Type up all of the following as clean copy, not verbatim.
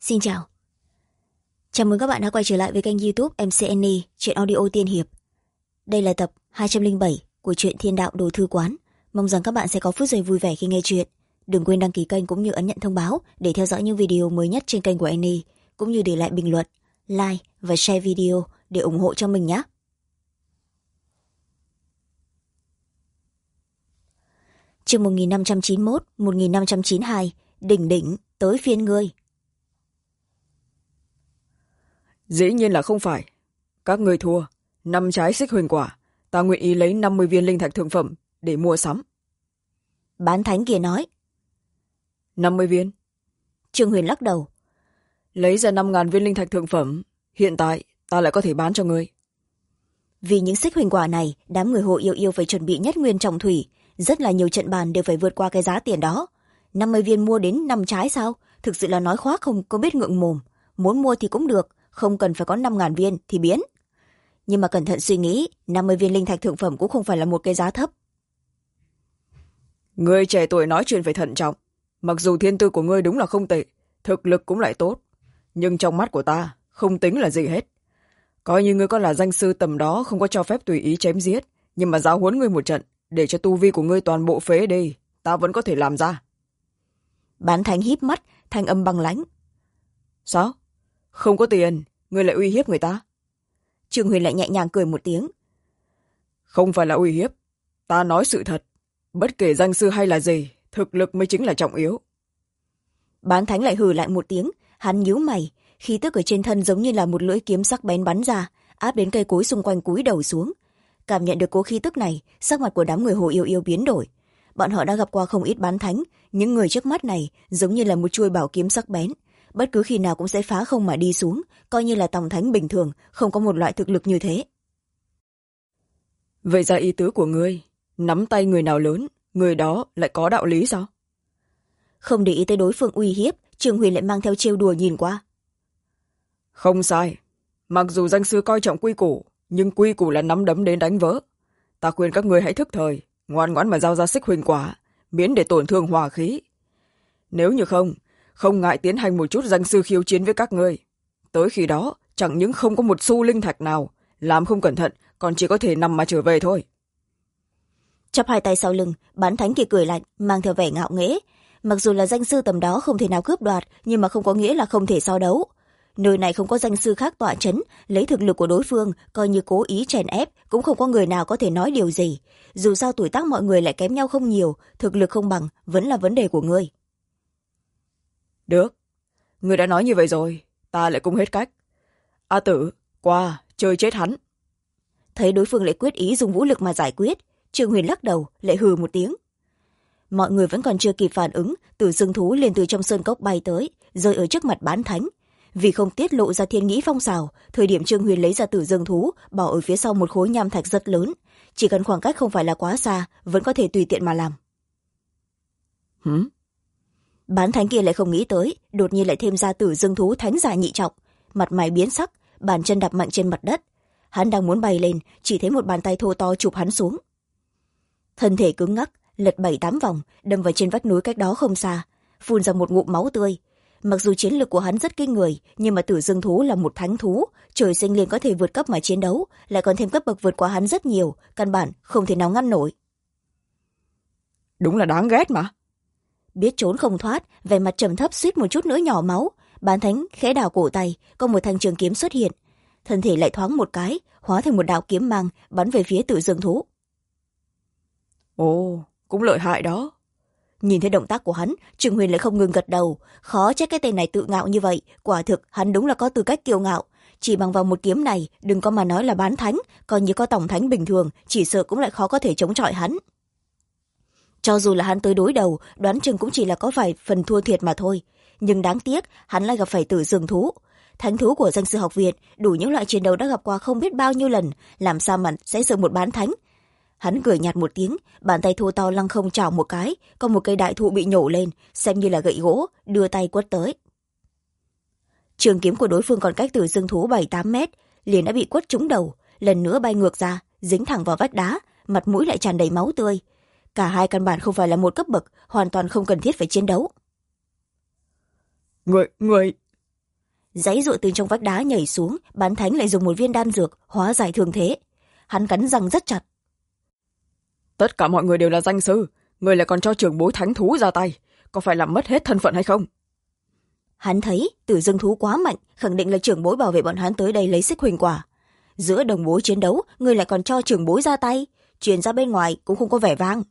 Xin chào. Chào mừng các bạn đã quay trở lại với kênh YouTube MCNE Truyện Audio Tiên Hiệp. Đây là tập 207 của truyện Thiên Đạo Đồ Thư Quán. Mong rằng các bạn sẽ có phút giây vui vẻ khi nghe truyện. Đừng quên đăng ký kênh cũng như ấn nhận thông báo để theo dõi những video mới nhất trên kênh của Annie, cũng như để lại bình luận, like và share video để ủng hộ cho mình nhé. Chương 1591, 1592, đỉnh đỉnh tới phiên ngươi. Dĩ nhiên là không phải. Các ngươi thua 5 trái xích huyền quả, ta nguyện ý lấy 50 viên linh thạch thượng phẩm để mua sắm. Bán thánh kia nói. 50 viên. Trương Huyền lắc đầu. Lấy ra 5.000 viên linh thạch thượng phẩm, hiện tại ta lại có thể bán cho ngươi. Vì những xích huyền quả này, đám người Hồ Yêu Yêu phải chuẩn bị nhất nguyên trọng thủy, rất là nhiều trận bàn đều phải vượt qua cái giá tiền đó. 50 viên mua đến 5 trái sao? Thực sự là nói khoác không có biết ngượng mồm. Muốn mua thì cũng được, không cần phải có 5.000 viên thì biến. Nhưng mà cẩn thận suy nghĩ, 50 viên linh thạch thượng phẩm cũng không phải là một cái giá thấp. Ngươi trẻ tuổi nói chuyện phải thận trọng. Mặc dù thiên tư của ngươi đúng là không tệ, thực lực cũng lại tốt, nhưng trong mắt của ta không tính là gì hết. Coi như ngươi có là danh sư tầm đó, không có cho phép tùy ý chém giết, nhưng mà giáo huấn ngươi một trận để cho tu vi của ngươi toàn bộ phế đi, ta vẫn có thể làm ra. Bán thánh híp mắt, thanh âm băng lãnh. Sao? Không có tiền, ngươi lại uy hiếp người ta? Trương Huyền lại nhẹ nhàng cười một tiếng. Không phải là uy hiếp, ta nói sự thật. Bất kể danh sư hay là gì, thực lực mới chính là trọng yếu. Bán thánh lại hừ lại một tiếng, hắn nhíu mày, khí tức ở trên thân giống như là một lưỡi kiếm sắc bén bắn ra, áp đến cây cối xung quanh cúi đầu xuống. Cảm nhận được cố khí tức này, sắc mặt của đám người Hồ Yêu Yêu biến đổi. Bọn họ đã gặp qua không ít bán thánh, những người trước mắt này giống như là một chuôi bảo kiếm sắc bén, bất cứ khi nào cũng sẽ phá không mà đi xuống, coi như là tòng thánh bình thường, không có một loại thực lực như thế. Vậy ra ý tứ của ngươi, nắm tay người nào lớn, người đó lại có đạo lý sao? Không để ý tới đối phương uy hiếp, Trương Huyền lại mang theo trêu đùa nhìn qua. Không sai, mặc dù danh sư coi trọng quy củ, nhưng quy củ là nắm đấm đến đánh vỡ. Ta khuyên các ngươi hãy thức thời, ngoan ngoãn mà giao ra xích huyền quả, miễn để tổn thương hòa khí. Nếu như không ngại tiến hành một chút danh sư khiêu chiến với các ngươi. Tới khi đó, chẳng những không có một xu linh thạch nào, làm không cẩn thận, còn chỉ có thể nằm mà trở về thôi. Chắp hai tay sau lưng, bán thánh kia cười lạnh, mang theo vẻ ngạo nghễ. Mặc dù là danh sư tầm đó không thể nào cướp đoạt, nhưng mà không có nghĩa là không thể so đấu. Nơi này không có danh sư khác tọa chấn, lấy thực lực của đối phương, coi như cố ý chèn ép, cũng không có người nào có thể nói điều gì. Dù sao tuổi tác mọi người lại kém nhau không nhiều, thực lực không bằng, vẫn là vấn đề của ngươi. Được, ngươi đã nói như vậy rồi, ta lại cũng hết cách. A Tử, qua, chơi chết hắn. Thấy đối phương lại quyết ý dùng vũ lực mà giải quyết, Trương Huyền lắc đầu, lại hừ một tiếng. Mọi người vẫn còn chưa kịp phản ứng, Tử Dương thú liền từ trong sơn cốc bay tới, rơi ở trước mặt bán thánh. Vì không tiết lộ ra thiên nghĩ phong xào, thời điểm Trương Huyền lấy ra Tử Dương thú, bỏ ở phía sau một khối nham thạch rất lớn, chỉ cần khoảng cách không phải là quá xa, vẫn có thể tùy tiện mà làm. Bán thánh kia lại không nghĩ tới, đột nhiên lại thêm ra Tử Dương thú thánh giả nhị trọng, mặt mày biến sắc, bàn chân đạp mạnh trên mặt đất. Hắn đang muốn bay lên, chỉ thấy một bàn tay thô to chụp hắn xuống. Thân thể cứng ngắc, lật 7-8 vòng, đâm vào trên vách núi cách đó không xa, phun ra một ngụm máu tươi. Mặc dù chiến lực của hắn rất kinh người, nhưng mà Tử Dương thú là một thánh thú, trời sinh liền có thể vượt cấp mà chiến đấu, lại còn thêm cấp bậc vượt qua hắn rất nhiều, căn bản không thể nào ngăn nổi. Đúng là đáng ghét mà. Biết trốn không thoát, vẻ mặt trầm thấp suýt một chút nữa nhỏ máu, bán thánh khẽ đảo cổ tay, có một thanh trường kiếm xuất hiện, thân thể lại thoáng một cái, hóa thành một đạo kiếm mang bắn về phía Tử Dương thú. Ồ, cũng lợi hại đó. Nhìn thấy động tác của hắn, Trương Huyền lại không ngừng gật đầu. Khó trách cái tên này tự ngạo như vậy, quả thực hắn đúng là có tư cách kiêu ngạo. Chỉ bằng vào một kiếm này, đừng có mà nói là bán thánh, coi như có tổng thánh bình thường, chỉ sợ cũng lại khó có thể chống chọi hắn. Cho dù là hắn tới đối đầu, đoán chừng cũng chỉ là có vài phần thua thiệt mà thôi. Nhưng đáng tiếc, hắn lại gặp phải Tử Dương thú. Thánh thú của danh sư học viện, đủ những loại chiến đấu đã gặp qua không biết bao nhiêu lần, làm sao mà sẽ sợ một bán thánh. Hắn cười nhạt một tiếng, bàn tay thô to lăng không chảo một cái, có một cây đại thụ bị nhổ lên, xem như là gậy gỗ, đưa tay quất tới. Trường kiếm của đối phương còn cách Tử Dương thú 7-8 mét, liền đã bị quất trúng đầu, lần nữa bay ngược ra, dính thẳng vào vách đá, mặt mũi lại tràn đầy máu tươi. Cả hai căn bản không phải là một cấp bậc, hoàn toàn không cần thiết phải chiến đấu. Người... Giãy giụa từ trong vách đá nhảy xuống, Bán Thánh lại dùng một viên đan dược hóa giải thương thế. Hắn cắn răng rất chặt. Tất cả mọi người đều là danh sư, người lại còn cho trưởng bối thánh thú ra tay, có phải làm mất hết thân phận hay không? Hắn thấy Tử Dương thú quá mạnh, khẳng định là trưởng bối bảo vệ bọn hắn tới đây lấy xích huỳnh quả. Giữa đồng bối chiến đấu, người lại còn cho trưởng bối ra tay, truyền ra bên ngoài cũng không có vẻ vang.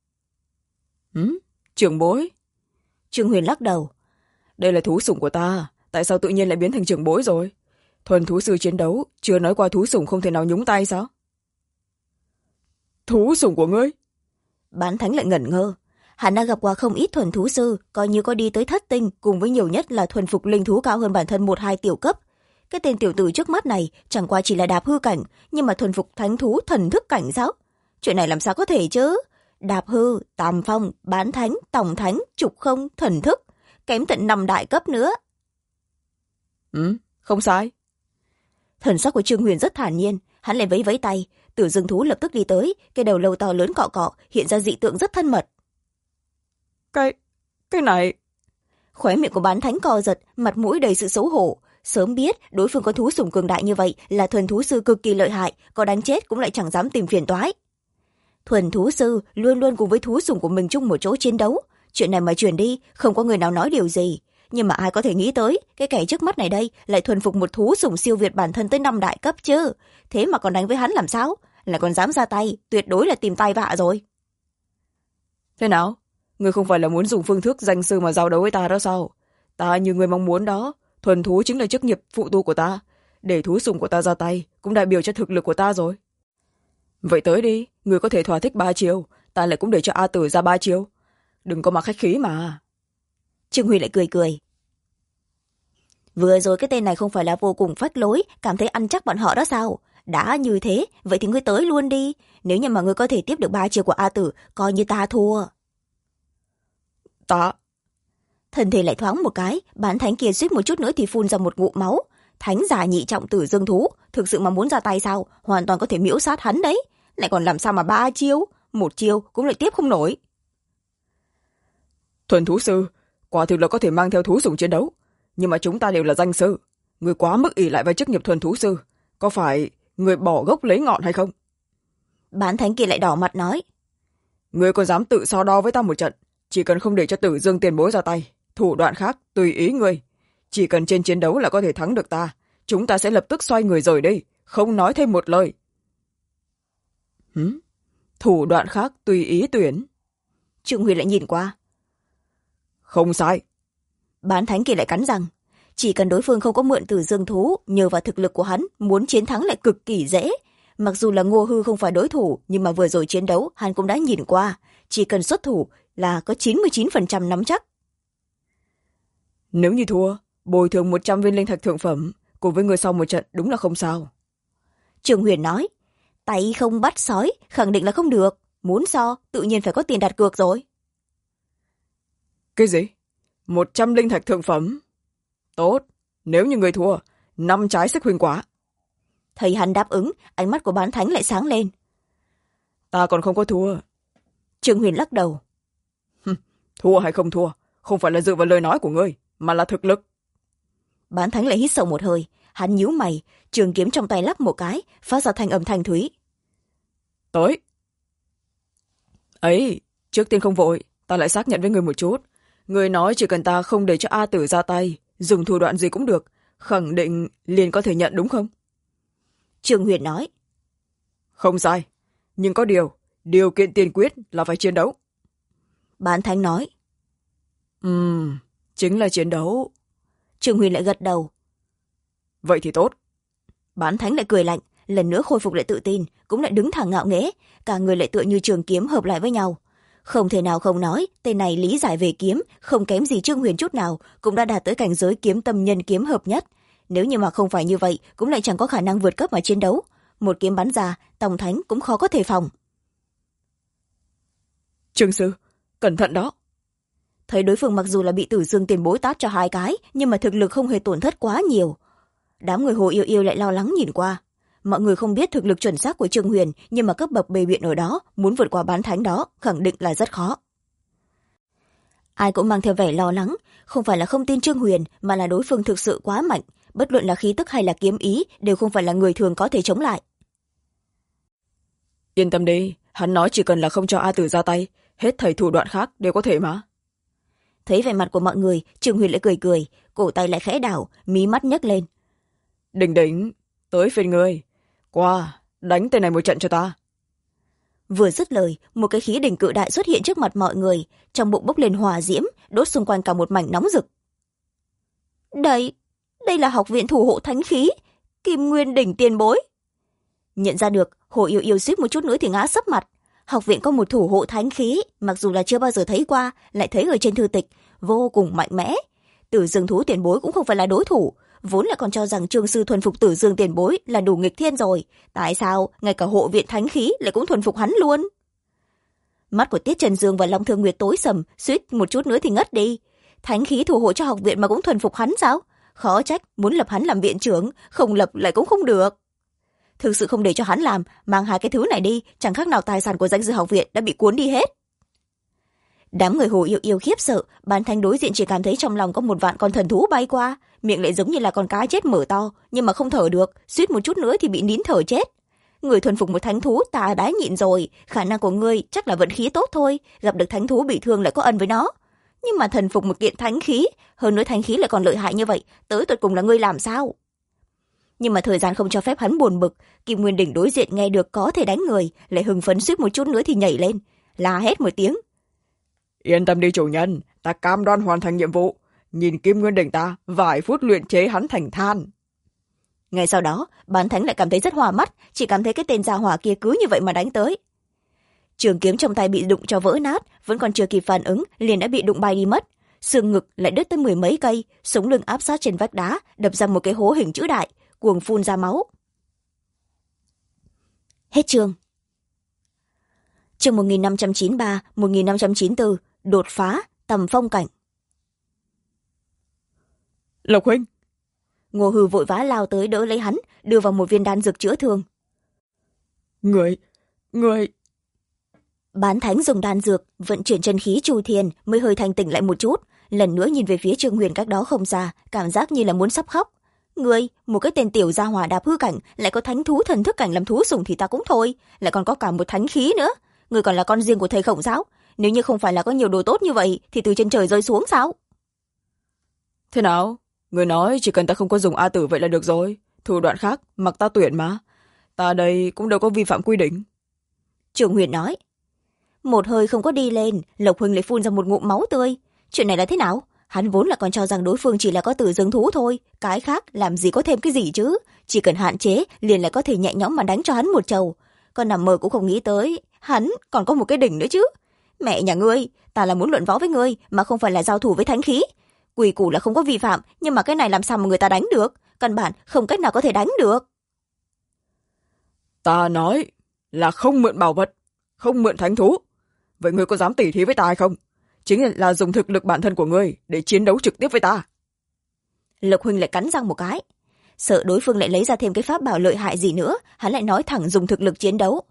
Trưởng bối? Trương Huyền lắc đầu. Đây là thú sủng của ta, tại sao tự nhiên lại biến thành trưởng bối rồi? Thuần thú sư chiến đấu, chưa nói qua thú sủng không thể nào nhúng tay sao? Thú sủng của ngươi? Bán Thánh lại ngẩn ngơ. Hắn đã gặp qua không ít thuần thú sư, coi như có đi tới thất tinh, cùng với nhiều nhất là thuần phục linh thú cao hơn bản thân 1-2 tiểu cấp. Cái tên tiểu tử trước mắt này chẳng qua chỉ là đạp hư cảnh, nhưng mà thuần phục thánh thú thần thức cảnh sao? Chuyện này làm sao có thể chứ? Đạp hư, tam phong, bán thánh, tổng thánh, trục không, thần thức, kém tận 5 đại cấp nữa. Không sai. Thần sắc của Trương Huyền rất thản nhiên, hắn lại vẫy vẫy tay, Tử Dương thú lập tức đi tới, cái đầu lâu to lớn cọ cọ, hiện ra dị tượng rất thân mật. Cái này... Khóe miệng của Bán Thánh co giật, mặt mũi đầy sự xấu hổ. Sớm biết đối phương có thú sủng cường đại như vậy, là thuần thú sư cực kỳ lợi hại, có đánh chết cũng lại chẳng dám tìm phiền toái. Thuần thú sư luôn luôn cùng với thú sủng của mình chung một chỗ chiến đấu, chuyện này mà truyền đi không có người nào nói điều gì, nhưng mà ai có thể nghĩ tới cái kẻ trước mắt này đây lại thuần phục một thú sủng siêu việt bản thân tới 5 đại cấp chứ? Thế mà còn đánh với hắn làm sao? Lại còn dám ra tay, tuyệt đối là tìm tai vạ rồi. Thế nào? Ngươi không phải là muốn dùng phương thức danh sư mà giao đấu với ta đó sao? Ta như người mong muốn đó, thuần thú chính là chức nghiệp phụ tu của ta, để thú sủng của ta ra tay cũng đại biểu cho thực lực của ta rồi. Vậy tới đi, ngươi có thể thỏa thích 3 chiêu, ta lại cũng để cho A Tử ra 3 chiêu. Đừng có mà khách khí mà. Trương Huy lại cười cười. Vừa rồi cái tên này không phải là vô cùng phách lối, cảm thấy ăn chắc bọn họ đó sao? Đã như thế, vậy thì ngươi tới luôn đi. Nếu như mà ngươi có thể tiếp được 3 chiêu của A Tử, coi như ta thua. Ta... Thân thể lại thoáng một cái, Bán Thánh kia suýt một chút nữa thì phun ra một ngụm máu. Thánh giả nhị trọng Tử Dương thú, thực sự mà muốn ra tay sao? Hoàn toàn có thể miễu sát hắn đấy. Lại còn làm sao mà 3 chiêu? 1 chiêu cũng lại tiếp không nổi. Thuần thú sư, quả thực là có thể mang theo thú sủng chiến đấu. Nhưng mà chúng ta đều là danh sư. Người quá mức ỷ lại vào chức nghiệp thuần thú sư. Có phải người bỏ gốc lấy ngọn hay không? Bán Thánh kia lại đỏ mặt nói. Người có dám tự so đo với ta một trận? Chỉ cần không để cho Tử Dương tiền bối ra tay, thủ đoạn khác tùy ý người. Chỉ cần trên chiến đấu là có thể thắng được ta, chúng ta sẽ lập tức xoay người rời đi, không nói thêm một lời. Thủ đoạn khác tùy ý tuyển. Trương Huy lại nhìn qua. Không sai. Bán Thánh kia lại cắn răng. Chỉ cần đối phương không có mượn Tử Dương thú, nhờ vào thực lực của hắn, muốn chiến thắng lại cực kỳ dễ. Mặc dù là Ngô Hư không phải đối thủ, nhưng mà vừa rồi chiến đấu hắn cũng đã nhìn qua. Chỉ cần xuất thủ là có 99% nắm chắc. Nếu như thua, bồi thường 100 viên linh thạch thượng phẩm, cùng với người sau một trận đúng là không sao. Trương Huyền nói, tay không bắt sói, khẳng định là không được. Muốn so, tự nhiên phải có tiền đặt cược rồi. Cái gì? 100 linh thạch thượng phẩm? Tốt, nếu như người thua, 5 trái xích huỳnh quả. Thấy hắn đáp ứng, ánh mắt của Bán Thánh lại sáng lên. Ta còn không có thua. Trương Huyền lắc đầu. Thua hay không thua, không phải là dựa vào lời nói của ngươi, mà là thực lực. Bán Thánh lại hít sâu một hơi, hắn nhíu mày, trường kiếm trong tay lắc một cái, phát ra thanh âm thanh thúy. Tới. Ấy, trước tiên không vội, ta lại xác nhận với người một chút. Người nói chỉ cần ta không để cho A Tử ra tay, dùng thủ đoạn gì cũng được, khẳng định liền có thể nhận đúng không? Trương Huyền nói. Không sai, nhưng có điều kiện tiên quyết là phải chiến đấu. Bán Thánh nói. Chính là chiến đấu. Trương Huyền lại gật đầu. Vậy thì tốt. Bán Thánh lại cười lạnh, lần nữa khôi phục lại tự tin, cũng lại đứng thẳng ngạo nghễ, cả người lại tựa như trường kiếm hợp lại với nhau. Không thể nào không nói, tên này lý giải về kiếm, không kém gì Trương Huyền chút nào, cũng đã đạt tới cảnh giới kiếm tâm nhân kiếm hợp nhất. Nếu như mà không phải như vậy, cũng lại chẳng có khả năng vượt cấp mà chiến đấu. Một kiếm bắn ra, Tổng Thánh cũng khó có thể phòng. Trương sư, cẩn thận đó. Thấy đối phương mặc dù là bị Tử Dương tiền bối tát cho 2 cái, nhưng mà thực lực không hề tổn thất quá nhiều. Đám người Hồ Yêu Yêu lại lo lắng nhìn qua. Mọi người không biết thực lực chuẩn xác của Trương Huyền, nhưng mà cấp bậc bề biện ở đó, muốn vượt qua Bán Thánh đó, khẳng định là rất khó. Ai cũng mang theo vẻ lo lắng, không phải là không tin Trương Huyền, mà là đối phương thực sự quá mạnh. bất luận là khí tức hay là kiếm ý đều không phải là người thường có thể chống lại. Yên tâm đi, hắn nói chỉ cần là không cho A Tử ra tay, hết thảy thủ đoạn khác đều có thể mà. Thấy vẻ mặt của mọi người, Trường Huyền lại cười cười, cổ tay lại khẽ đảo, mí mắt nhấc lên. Đỉnh đỉnh, tới phiên ngươi, qua đánh tên này một trận cho ta. Vừa dứt lời, một cái khí đỉnh cự đại xuất hiện trước mặt mọi người, trong bụng bốc lên hỏa diễm, đốt xung quanh cả một mảnh nóng rực. Đây là học viện thủ hộ thánh khí, Kim Nguyên đỉnh tiền bối. Nhận ra được, Hồ Yêu Yêu suýt một chút nữa thì ngã sấp mặt. Học viện có một thủ hộ thánh khí, mặc dù là chưa bao giờ thấy qua, lại thấy ở trên thư tịch, vô cùng mạnh mẽ. Tử Dương thú tiền bối cũng không phải là đối thủ, vốn là còn cho rằng Trương sư thuần phục Tử Dương tiền bối là đủ nghịch thiên rồi, tại sao ngay cả hộ viện thánh khí lại cũng thuần phục hắn luôn? Mắt của Tiết Trần Dương và Long Thương Nguyệt tối sầm, suýt một chút nữa thì ngất đi. Thánh khí thủ hộ cho học viện mà cũng thuần phục hắn sao? Khó trách muốn lập hắn làm viện trưởng, không lập lại cũng không được. Thực sự không để cho hắn làm, mang hai cái thứ này đi, chẳng khác nào tài sản của danh dự học viện đã bị cuốn đi hết. Đám người Hồ Yêu Yêu khiếp sợ, Bán Thánh đối diện chỉ cảm thấy trong lòng có một vạn con thần thú bay qua, miệng lại giống như là con cá chết mở to, nhưng mà không thở được, suýt một chút nữa thì bị nín thở chết. Người thuần phục một thánh thú ta đã nhịn rồi, khả năng của ngươi chắc là vận khí tốt thôi, gặp được thánh thú bị thương lại có ân với nó. Nhưng mà thần phục một kiện thánh khí, hơn nữa thánh khí lại còn lợi hại như vậy, tới tột cùng là ngươi làm sao? Nhưng mà thời gian không cho phép hắn buồn bực, Kim Nguyên đỉnh đối diện nghe được có thể đánh người, lại hưng phấn suýt một chút nữa thì nhảy lên, la hét một tiếng. Yên tâm đi chủ nhân, ta cam đoan hoàn thành nhiệm vụ. Nhìn Kim Nguyên đỉnh ta, vài phút luyện chế hắn thành than. Ngay sau đó, Bán Thánh lại cảm thấy rất hòa mắt, chỉ cảm thấy cái tên gia hỏa kia cứ như vậy mà đánh tới. Trường kiếm trong tay bị đụng cho vỡ nát, vẫn còn chưa kịp phản ứng, liền đã bị đụng bay đi mất. Xương ngực lại đứt tới 10 mấy cây, sống lưng áp sát trên vách đá, đập ra một cái hố hình chữ đại, cuồng phun ra máu. Hết chương. Chương 1593-1594, đột phá, tầm phong cảnh. Lộc huynh. Ngô Hư vội vã lao tới đỡ lấy hắn, đưa vào một viên đan dược chữa thương. Người. Bán Thánh dùng đan dược, vận chuyển chân khí chu thiên mới hơi thanh tỉnh lại một chút, lần nữa nhìn về phía Trương Huyền cách đó không xa, cảm giác như là muốn sắp khóc. Người, một cái tên tiểu gia hỏa đạp hư cảnh, lại có thánh thú thần thức cảnh làm thú sủng thì ta cũng thôi, lại còn có cả một thánh khí nữa. Người còn là con riêng của thầy Khổng giáo, nếu như không phải là có nhiều đồ tốt như vậy thì từ trên trời rơi xuống sao? Thế nào? Người nói chỉ cần ta không có dùng A Tử vậy là được rồi, thủ đoạn khác mặc ta tuyển mà. Ta đây cũng đâu có vi phạm quy định. Trương Huyền nói. Một hơi không có đi lên, Lộc Huynh lại phun ra một ngụm máu tươi. Chuyện này là thế nào? Hắn vốn là còn cho rằng đối phương chỉ là có Tử Dương thú thôi, cái khác làm gì có thêm cái gì chứ, chỉ cần hạn chế liền lại có thể nhẹ nhõm mà đánh cho hắn một trầu. Còn nằm mơ cũng không nghĩ tới hắn còn có một cái đỉnh nữa chứ. Mẹ nhà ngươi, ta là muốn luận võ với ngươi mà không phải là giao thủ với thánh khí. Quy củ là không có vi phạm, nhưng mà cái này làm sao mà người ta đánh được, căn bản không cách nào có thể đánh được. Ta nói là không mượn bảo vật, không mượn thánh thú. Vậy ngươi có dám tỉ thí với ta hay không? Chính là dùng thực lực bản thân của ngươi để chiến đấu trực tiếp với ta. Lộc Huynh lại cắn răng một cái, sợ đối phương lại lấy ra thêm cái pháp bảo lợi hại gì nữa, hắn lại nói thẳng dùng thực lực chiến đấu.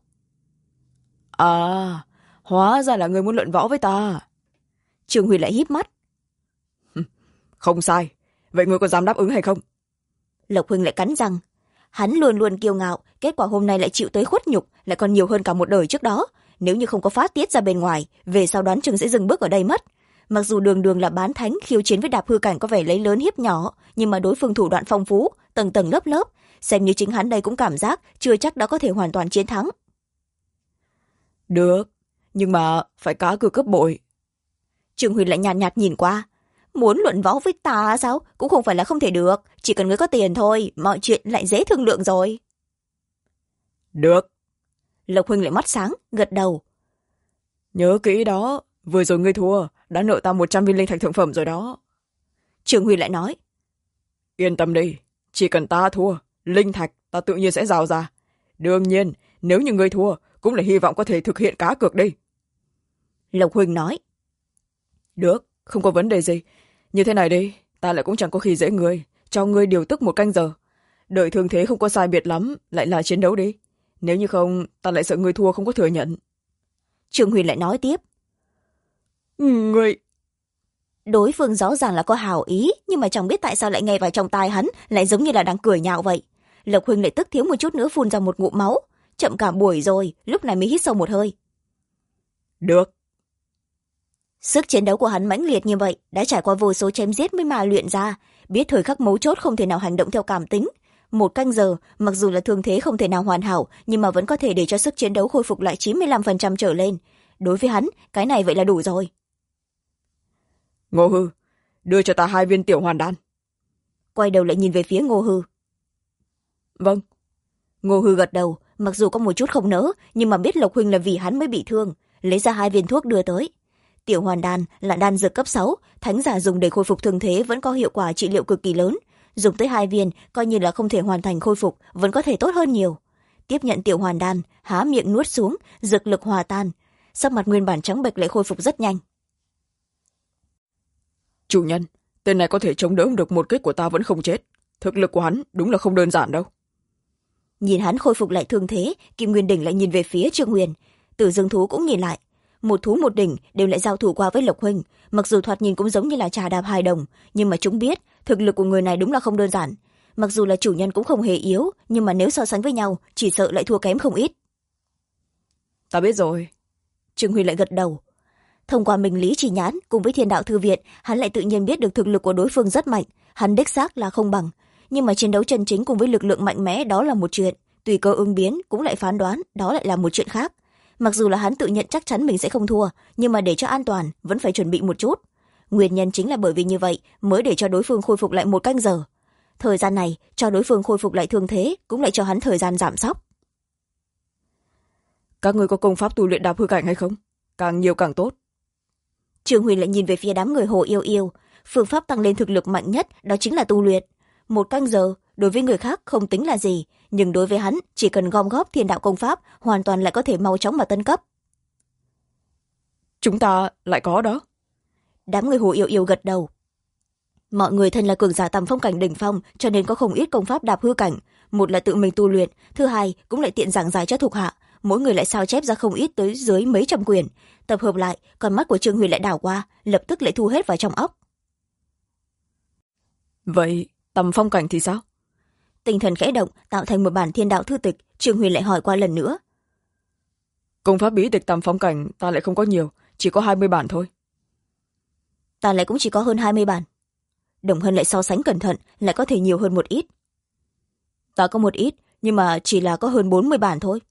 À, hóa ra là ngươi muốn luận võ với ta. Trương Huy lại híp mắt. Không sai, vậy ngươi có dám đáp ứng hay không? Lộc Huynh lại cắn răng, hắn luôn luôn kiêu ngạo, kết quả hôm nay lại chịu tới khuất nhục, lại còn nhiều hơn cả một đời trước đó. Nếu như không có phát tiết ra bên ngoài, về sau đoán chừng sẽ dừng bước ở đây mất. Mặc dù đường đường là bán thánh, khiêu chiến với đạp hư cảnh có vẻ lấy lớn hiếp nhỏ, nhưng mà đối phương thủ đoạn phong phú, tầng tầng lớp lớp, xem như chính hắn đây cũng cảm giác chưa chắc đã có thể hoàn toàn chiến thắng. Được, nhưng mà phải cá cược gấp bội. Trương Huy lại nhàn nhạt nhìn qua. Muốn luận võ với ta sao? Cũng không phải là không thể được, chỉ cần ngươi có tiền thôi, mọi chuyện lại dễ thương lượng rồi. Được. Lộc Huynh lại mắt sáng, gật đầu. Nhớ kỹ đó, vừa rồi ngươi thua, đã nợ ta 100 viên linh thạch thượng phẩm rồi đó. Trương Huy lại nói. Yên tâm đi, chỉ cần ta thua, linh thạch ta tự nhiên sẽ giao ra. Đương nhiên, nếu như ngươi thua, cũng là hy vọng có thể thực hiện cá cược đi. Lộc Huynh nói. Được, không có vấn đề gì. Như thế này đi, ta lại cũng chẳng có khi dễ ngươi, cho ngươi điều tức 1 canh giờ. Đợi thương thế không có sai biệt lắm, lại là chiến đấu đi. Nếu như không, ta lại sợ ngươi thua không có thừa nhận. Trương Huy lại nói tiếp. Ngươi... đối phương rõ ràng là có hảo ý, nhưng mà chẳng biết tại sao lại nghe vào trong tai hắn lại giống như là đang cười nhạo vậy. Lộc Huynh lại tức thiếu một chút nữa phun ra một ngụm máu. Chậm cả buổi rồi, lúc này mới hít sâu một hơi. Được. Sức chiến đấu của hắn mãnh liệt như vậy, đã trải qua vô số chém giết mới mà luyện ra, biết thời khắc mấu chốt không thể nào hành động theo cảm tính. 1 canh giờ, mặc dù là thương thế không thể nào hoàn hảo, nhưng mà vẫn có thể để cho sức chiến đấu khôi phục lại 95% trở lên. Đối với hắn, cái này vậy là đủ rồi. Ngô Hư, đưa cho ta 2 viên tiểu hoàn đan. Quay đầu lại nhìn về phía Ngô Hư. Vâng. Ngô Hư gật đầu, mặc dù có một chút không nỡ, nhưng mà biết Lộc Huynh là vì hắn mới bị thương, lấy ra 2 viên thuốc đưa tới. Tiểu hoàn đan là đan dược cấp 6, thánh giả dùng để khôi phục thương thế vẫn có hiệu quả trị liệu cực kỳ lớn. Dùng tới 2 viên, coi như là không thể hoàn thành khôi phục, vẫn có thể tốt hơn nhiều. Tiếp nhận tiểu hoàn đan, há miệng nuốt xuống, dược lực hòa tan. Sắc mặt nguyên bản trắng bệch lại khôi phục rất nhanh. Chủ nhân, tên này có thể chống đỡ được một kích của ta vẫn không chết. Thực lực của hắn đúng là không đơn giản đâu. Nhìn hắn khôi phục lại thương thế, Kim Nguyên Đỉnh lại nhìn về phía Trương Huyền. Tử Dương Thú cũng nhìn lại. Một thú một đỉnh đều lại giao thủ qua với Lộc Huynh, mặc dù thoạt nhìn cũng giống như là trà đạp hài đồng, nhưng mà chúng biết thực lực của người này đúng là không đơn giản. Mặc dù là chủ nhân cũng không hề yếu, nhưng mà nếu so sánh với nhau, chỉ sợ lại thua kém không ít. Ta biết rồi. Trương Huyền lại gật đầu. Thông qua Minh Lý Chỉ Nhãn cùng với Thiên Đạo Thư Viện, hắn lại tự nhiên biết được thực lực của đối phương rất mạnh, hắn đích xác là không bằng. Nhưng mà chiến đấu chân chính cùng với lực lượng mạnh mẽ đó là một chuyện, tùy cơ ứng biến cũng lại phán đoán đó lại là một chuyện khác. Mặc dù là hắn tự nhận chắc chắn mình sẽ không thua, nhưng mà để cho an toàn vẫn phải chuẩn bị một chút. Nguyên nhân chính là bởi vì như vậy mới để cho đối phương khôi phục lại 1 canh giờ. Thời gian này cho đối phương khôi phục lại thương thế cũng lại cho hắn thời gian giảm sóc. Các người có công pháp tu luyện đạp hư cảnh hay không? Càng nhiều càng tốt. Trương Huyền lại nhìn về phía đám người Hồ Yêu Yêu. Phương pháp tăng lên thực lực mạnh nhất đó chính là tu luyện. 1 canh giờ đối với người khác không tính là gì, nhưng đối với hắn chỉ cần gom góp thiên đạo công pháp hoàn toàn lại có thể mau chóng mà tấn cấp. Chúng ta lại có đó. Đám người Hồ Yêu Yêu gật đầu. Mọi người thân là cường giả tầm phong cảnh đỉnh phong, cho nên có không ít công pháp đạp hư cảnh. Một là tự mình tu luyện, thứ hai cũng lại tiện giảng giải cho thuộc hạ. Mỗi người lại sao chép ra không ít tới dưới mấy trăm quyển. Tập hợp lại, con mắt của Trương Huyền lại đảo qua, lập tức lại thu hết vào trong óc. Vậy tầm phong cảnh thì sao? Tinh thần khẽ động, tạo thành một bản thiên đạo thư tịch. Trương Huyền lại hỏi qua lần nữa. Công pháp bí tịch tầm phong cảnh ta lại không có nhiều, chỉ có 20 bản thôi. Ta lại cũng chỉ có hơn 20 bản. Đồng Hân lại so sánh cẩn thận, lại có thể nhiều hơn một ít. Ta có một ít, nhưng mà chỉ là có hơn 40 bản thôi.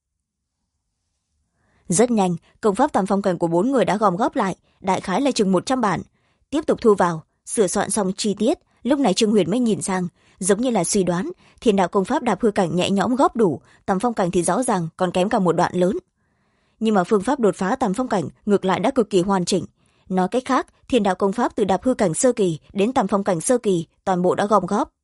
Rất nhanh, công pháp tầm phong cảnh của 4 người đã gom góp lại, đại khái là chừng 100 bản. Tiếp tục thu vào, sửa soạn xong chi tiết, lúc này Trương Huyền mới nhìn sang, giống như là suy đoán, thiên đạo công pháp đạp hư cảnh nhẹ nhõm góp đủ, tầm phong cảnh thì rõ ràng còn kém cả một đoạn lớn. Nhưng mà phương pháp đột phá tầm phong cảnh ngược lại đã cực kỳ hoàn chỉnh. Nói cách khác, thiên đạo công pháp từ đạp hư cảnh sơ kỳ đến tầm phong cảnh sơ kỳ toàn bộ đã gom góp.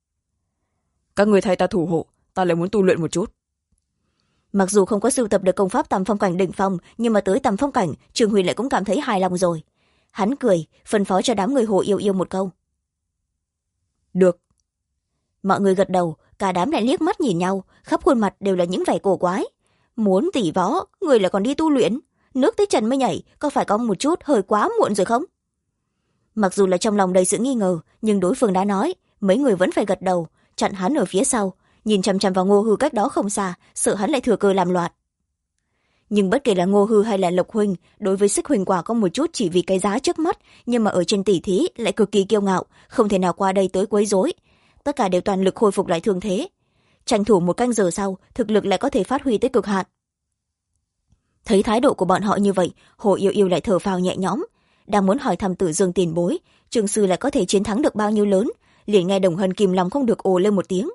Các người thay ta thủ hộ, ta lại muốn tu luyện một chút. Mặc dù không có sưu tập được công pháp tầm phong cảnh đỉnh phong, nhưng mà tới tầm phong cảnh, Trương Huyền lại cũng cảm thấy hài lòng rồi. Hắn cười, phân phó cho đám người Hồ Yêu Yêu một câu. Được. Mọi người gật đầu, cả đám lại liếc mắt nhìn nhau, khắp khuôn mặt đều là những vẻ cổ quái. Muốn tỉ võ, người lại còn đi tu luyện, nước tới chân mới nhảy, có phải có một chút hơi quá muộn rồi không? Mặc dù là trong lòng đầy sự nghi ngờ, nhưng đối phương đã nói, mấy người vẫn phải gật đầu, chặn hắn ở phía sau, nhìn chằm chằm vào Ngô Hư cách đó không xa, sợ hắn lại thừa cơ làm loạn. Nhưng bất kể là Ngô Hư hay là Lộc Huynh, đối với Xích Huỳnh Quả có một chút chỉ vì cái giá trước mắt, nhưng mà ở trên tỉ thí lại cực kỳ kiêu ngạo, không thể nào qua đây tới quấy rối. Tất cả đều toàn lực khôi phục lại thương thế. Tranh thủ 1 canh giờ sau, thực lực lại có thể phát huy tới cực hạn. Thấy thái độ của bọn họ như vậy, Hồ Yêu Yêu lại thở phào nhẹ nhõm, đang muốn hỏi thăm Tử Dương tiền bối, Trương sư lại có thể chiến thắng được bao nhiêu lớn, liền nghe Đồng Hân kìm lòng không được ồ lên một tiếng.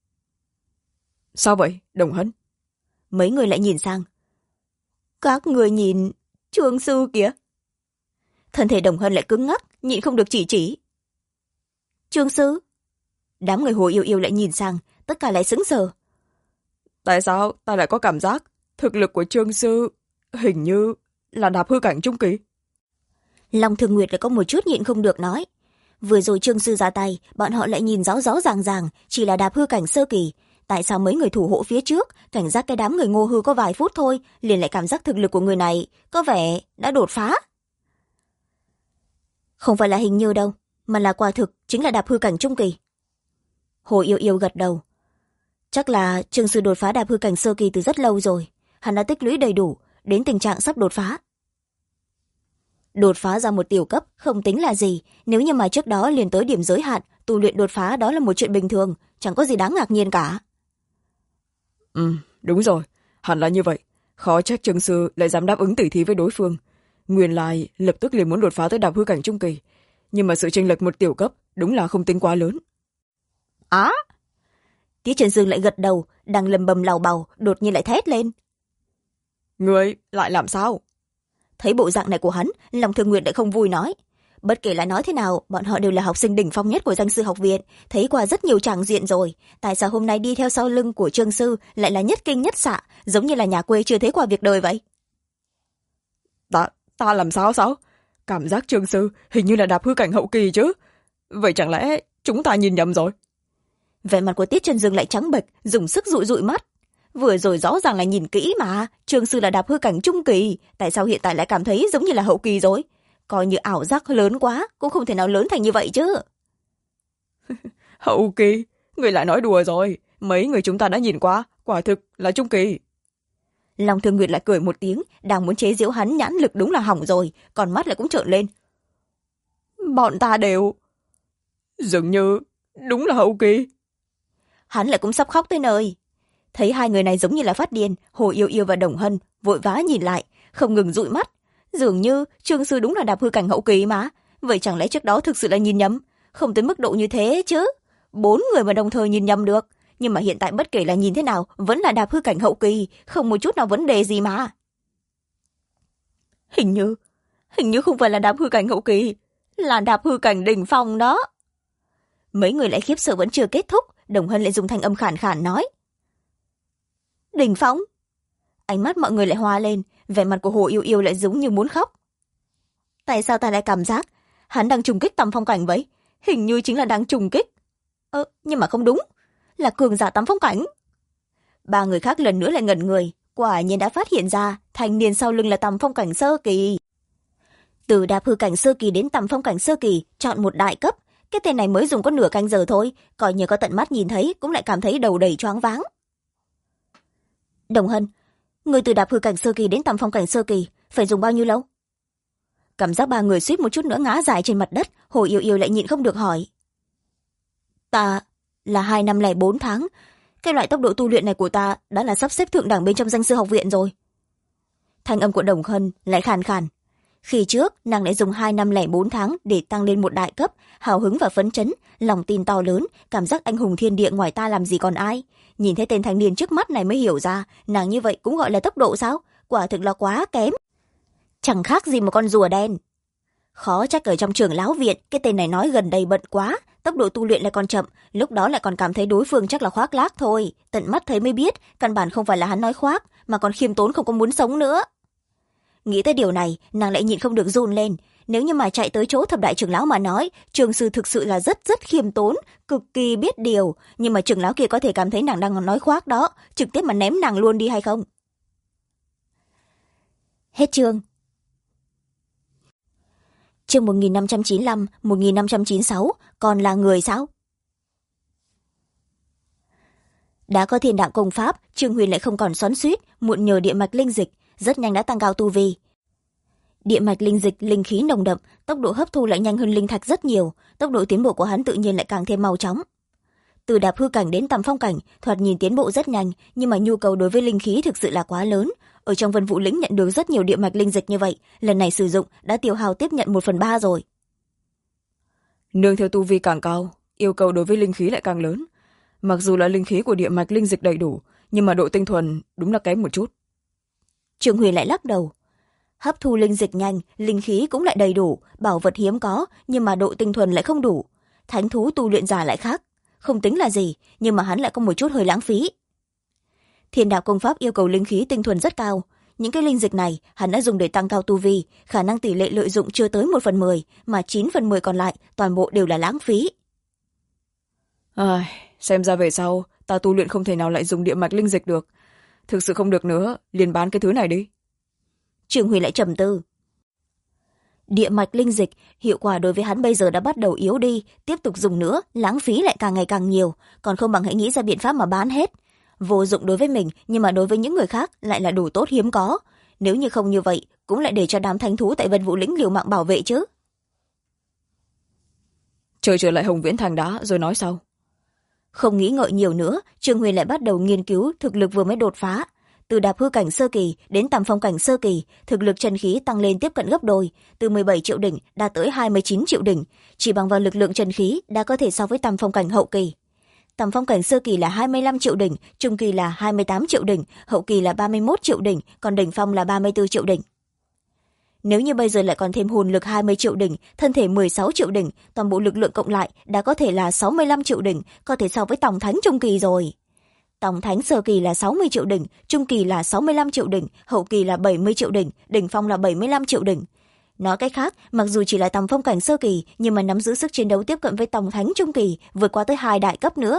Sao vậy, Đồng Hân? Mấy người lại nhìn sang. Các người nhìn Trương sư kìa. Thân thể Đồng Hân lại cứng ngắc, nhịn không được chỉ. Trương sư? Đám người Hồ Yêu Yêu lại nhìn sang, tất cả lại sững sờ. Tại sao ta lại có cảm giác thực lực của Trương sư hình như là đạp hư cảnh trung kỳ? Long Thường Nguyệt lại có một chút nhịn không được nói. Vừa rồi Trương sư ra tay, bọn họ lại nhìn rõ rõ ràng chỉ là đạp hư cảnh sơ kỳ. Tại sao mấy người thủ hộ phía trước cảnh giác cái đám người Ngô Hư có vài phút thôi liền lại cảm giác thực lực của người này có vẻ đã đột phá? Không phải là hình như đâu, mà là quả thực chính là đạp hư cảnh trung kỳ. Hồ Yêu Yêu gật đầu. Chắc là Trương sư đột phá đạp hư cảnh sơ kỳ từ rất lâu rồi, hắn đã tích lũy đầy đủ đến tình trạng sắp đột phá. Đột phá ra một tiểu cấp không tính là gì, nếu như mà trước đó liền tới điểm giới hạn, tu luyện đột phá đó là một chuyện bình thường, chẳng có gì đáng ngạc nhiên cả. Đúng rồi, hẳn là như vậy. Khó trách Trương sư lại dám đáp ứng tỉ thí với đối phương. Nguyên lai lập tức liền muốn đột phá tới đạp hư cảnh trung kỳ, nhưng mà sự chênh lệch một tiểu cấp đúng là không tính quá lớn. Tiết Trần Dương lại gật đầu, đang lầm bầm lầu bầu, đột nhiên lại thét lên. Người lại làm sao? Thấy bộ dạng này của hắn, lòng Thường Nguyệt lại không vui nói. Bất kể là nói thế nào, bọn họ đều là học sinh đỉnh phong nhất của danh sư học viện, thấy qua rất nhiều tràng diện rồi. Tại sao hôm nay đi theo sau lưng của Trương sư lại là nhất kinh nhất xạ, giống như là nhà quê chưa thấy qua việc đời vậy? Ta làm sao? Cảm giác Trương sư hình như là đạp hư cảnh hậu kỳ chứ. Vậy chẳng lẽ chúng ta nhìn nhầm rồi? Vẻ mặt của Tiết Trần Dương lại trắng bệch, dùng sức dụi dụi mắt. Vừa rồi rõ ràng là nhìn kỹ mà, Trương sư là đạp hư cảnh trung kỳ, tại sao hiện tại lại cảm thấy giống như là hậu kỳ rồi? Coi như ảo giác lớn quá, cũng không thể nào lớn thành như vậy chứ. Hậu kỳ? Người lại nói đùa rồi, mấy người chúng ta đã nhìn qua, quả thực là trung kỳ. Long Thương Nguyệt lại cười một tiếng, đang muốn chế giễu hắn, nhãn lực đúng là hỏng rồi, còn mắt lại cũng trợn lên. Bọn ta đều dường như đúng là hậu kỳ. Hắn lại cũng sắp khóc tới nơi. Thấy hai người này giống như là phát điên, Hồ Yêu Yêu và Đồng Hân vội vã nhìn lại, không ngừng dụi mắt. Dường như Trương sư đúng là đạp hư cảnh hậu kỳ mà, vậy chẳng lẽ trước đó thực sự là nhìn nhầm? Không tới mức độ như thế chứ. 4 người mà đồng thời nhìn nhầm được, nhưng mà hiện tại bất kể là nhìn thế nào vẫn là đạp hư cảnh hậu kỳ, không một chút nào vấn đề gì mà. Hình như không phải là đạp hư cảnh hậu kỳ, là đạp hư cảnh đỉnh phong đó. Mấy người lại khiếp sợ vẫn chưa kết thúc, Đồng Hân lại dùng thanh âm khản khản nói. Đỉnh phong? Ánh mắt mọi người lại hoa lên, vẻ mặt của Hồ Yêu Yêu lại giống như muốn khóc. Tại sao ta lại cảm giác hắn đang trùng kích tầm phong cảnh vậy? Hình như chính là đang trùng kích. Nhưng mà không đúng, là cường giả tầm phong cảnh. Ba người khác lần nữa lại ngẩn người, quả nhiên đã phát hiện ra thanh niên sau lưng là tầm phong cảnh sơ kỳ. Từ đạp hư cảnh sơ kỳ đến tầm phong cảnh sơ kỳ, chọn một đại cấp. Cái tên này mới dùng có nửa canh giờ thôi, coi như có tận mắt nhìn thấy cũng lại cảm thấy đầu đầy choáng váng. Đồng Hân, người từ đạp hư cảnh sơ kỳ đến tầm phong cảnh sơ kỳ phải dùng bao nhiêu lâu? Cảm giác ba người suýt một chút nữa ngã dài trên mặt đất, Hồ Yêu Yêu lại nhịn không được hỏi. Ta là 2 năm lẻ 4 tháng, cái loại tốc độ tu luyện này của ta đã là sắp xếp thượng đẳng bên trong danh sư học viện rồi. Thanh âm của Đồng Hân lại khàn khàn. Khi trước nàng lại dùng 2 năm lẻ 4 tháng để tăng lên một đại cấp, hào hứng và phấn chấn, lòng tin to lớn, cảm giác anh hùng thiên địa ngoài ta làm gì còn ai. Nhìn thấy tên thanh niên trước mắt này mới hiểu ra, nàng như vậy cũng gọi là tốc độ sao? Quả thực là quá kém, chẳng khác gì một con rùa đen. Khó trách ở trong trường lão viện cái tên này nói gần đây bận quá, tốc độ tu luyện lại còn chậm, lúc đó lại còn cảm thấy đối phương chắc là khoác lác thôi, tận mắt thấy mới biết căn bản không phải là hắn nói khoác, mà còn khiêm tốn không có muốn sống nữa. Nghĩ tới điều này, nàng lại nhịn không được run lên. Nếu như mà chạy tới chỗ thập đại trưởng lão mà nói, trường sư thực sự là rất rất khiêm tốn, cực kỳ biết điều, nhưng mà trưởng lão kia có thể cảm thấy nàng đang nói khoác đó, trực tiếp mà ném nàng luôn đi hay không? Hết chương. Chương 1595, 1596, còn là người sao? Đã có thiên đạo công pháp, Trương Huyền lại không còn xoắn xuýt, muộn nhờ địa mạch linh dịch, rất nhanh đã tăng cao tu vi. Địa mạch linh dịch, linh khí nồng đậm, tốc độ hấp thu lại nhanh hơn linh thạch rất nhiều, tốc độ tiến bộ của hắn tự nhiên lại càng thêm mau chóng. Từ đạp hư cảnh đến tầm phong cảnh, thoạt nhìn tiến bộ rất nhanh, nhưng mà nhu cầu đối với linh khí thực sự là quá lớn. Ở trong Vân Vũ lĩnh nhận được rất nhiều địa mạch linh dịch như vậy, lần này sử dụng đã tiêu hao tiếp nhận 1/3 rồi. Nương theo tu vi càng cao, yêu cầu đối với linh khí lại càng lớn. Mặc dù là linh khí của địa mạch linh dịch đầy đủ, nhưng mà độ tinh thuần đúng là kém một chút. Trương Huyền lại lắc đầu. Hấp thu linh dịch nhanh, linh khí cũng lại đầy đủ, bảo vật hiếm có, nhưng mà độ tinh thuần lại không đủ. Thánh thú tu luyện giả lại khác, không tính là gì, nhưng mà hắn lại có một chút hơi lãng phí. Thiên đạo công pháp yêu cầu linh khí tinh thuần rất cao, những cái linh dịch này hắn đã dùng để tăng cao tu vi, khả năng tỷ lệ lợi dụng chưa tới 1/10, mà 9/10 còn lại toàn bộ đều là lãng phí. Xem ra về sau ta tu luyện không thể nào lại dùng địa mạch linh dịch được, thực sự không được nữa, liền bán cái thứ này đi. Trương Huyền lại trầm tư. Địa mạch linh dịch hiệu quả đối với hắn bây giờ đã bắt đầu yếu đi, tiếp tục dùng nữa lãng phí lại càng ngày càng nhiều, còn không bằng hãy nghĩ ra biện pháp mà bán hết. Vô dụng đối với mình, nhưng mà đối với những người khác lại là đủ tốt hiếm có. Nếu như không như vậy cũng lại để cho đám thánh thú tại Vân Vũ lĩnh liều mạng bảo vệ chứ. Chờ trở lại Hồng Viễn Thành đã rồi nói sau. Không nghĩ ngợi nhiều nữa, Trương Huyền lại bắt đầu nghiên cứu thực lực vừa mới đột phá. Từ đạp hư cảnh sơ kỳ đến tầm phong cảnh sơ kỳ, thực lực chân khí tăng lên tiếp cận gấp đôi, từ 17 triệu đỉnh đạt tới 29 triệu đỉnh, chỉ bằng vào lực lượng chân khí đã có thể so với tầm phong cảnh hậu kỳ. Tầm phong cảnh sơ kỳ là 25 triệu đỉnh, trung kỳ là 28 triệu đỉnh, hậu kỳ là 31 triệu đỉnh, còn đỉnh phong là 34 triệu đỉnh. Nếu như bây giờ lại còn thêm hồn lực 20 triệu đỉnh, thân thể 16 triệu đỉnh, toàn bộ lực lượng cộng lại đã có thể là 65 triệu đỉnh, có thể so với tổng thánh trung kỳ rồi. Tổng thánh sơ kỳ là 60 triệu đỉnh, trung kỳ là 65 triệu đỉnh, hậu kỳ là 70 triệu đỉnh, đỉnh phong là 75 triệu đỉnh. Nói cách khác, mặc dù chỉ là tầm phong cảnh sơ kỳ, nhưng mà nắm giữ sức chiến đấu tiếp cận với tổng thánh trung kỳ, vượt qua tới 2 đại cấp nữa.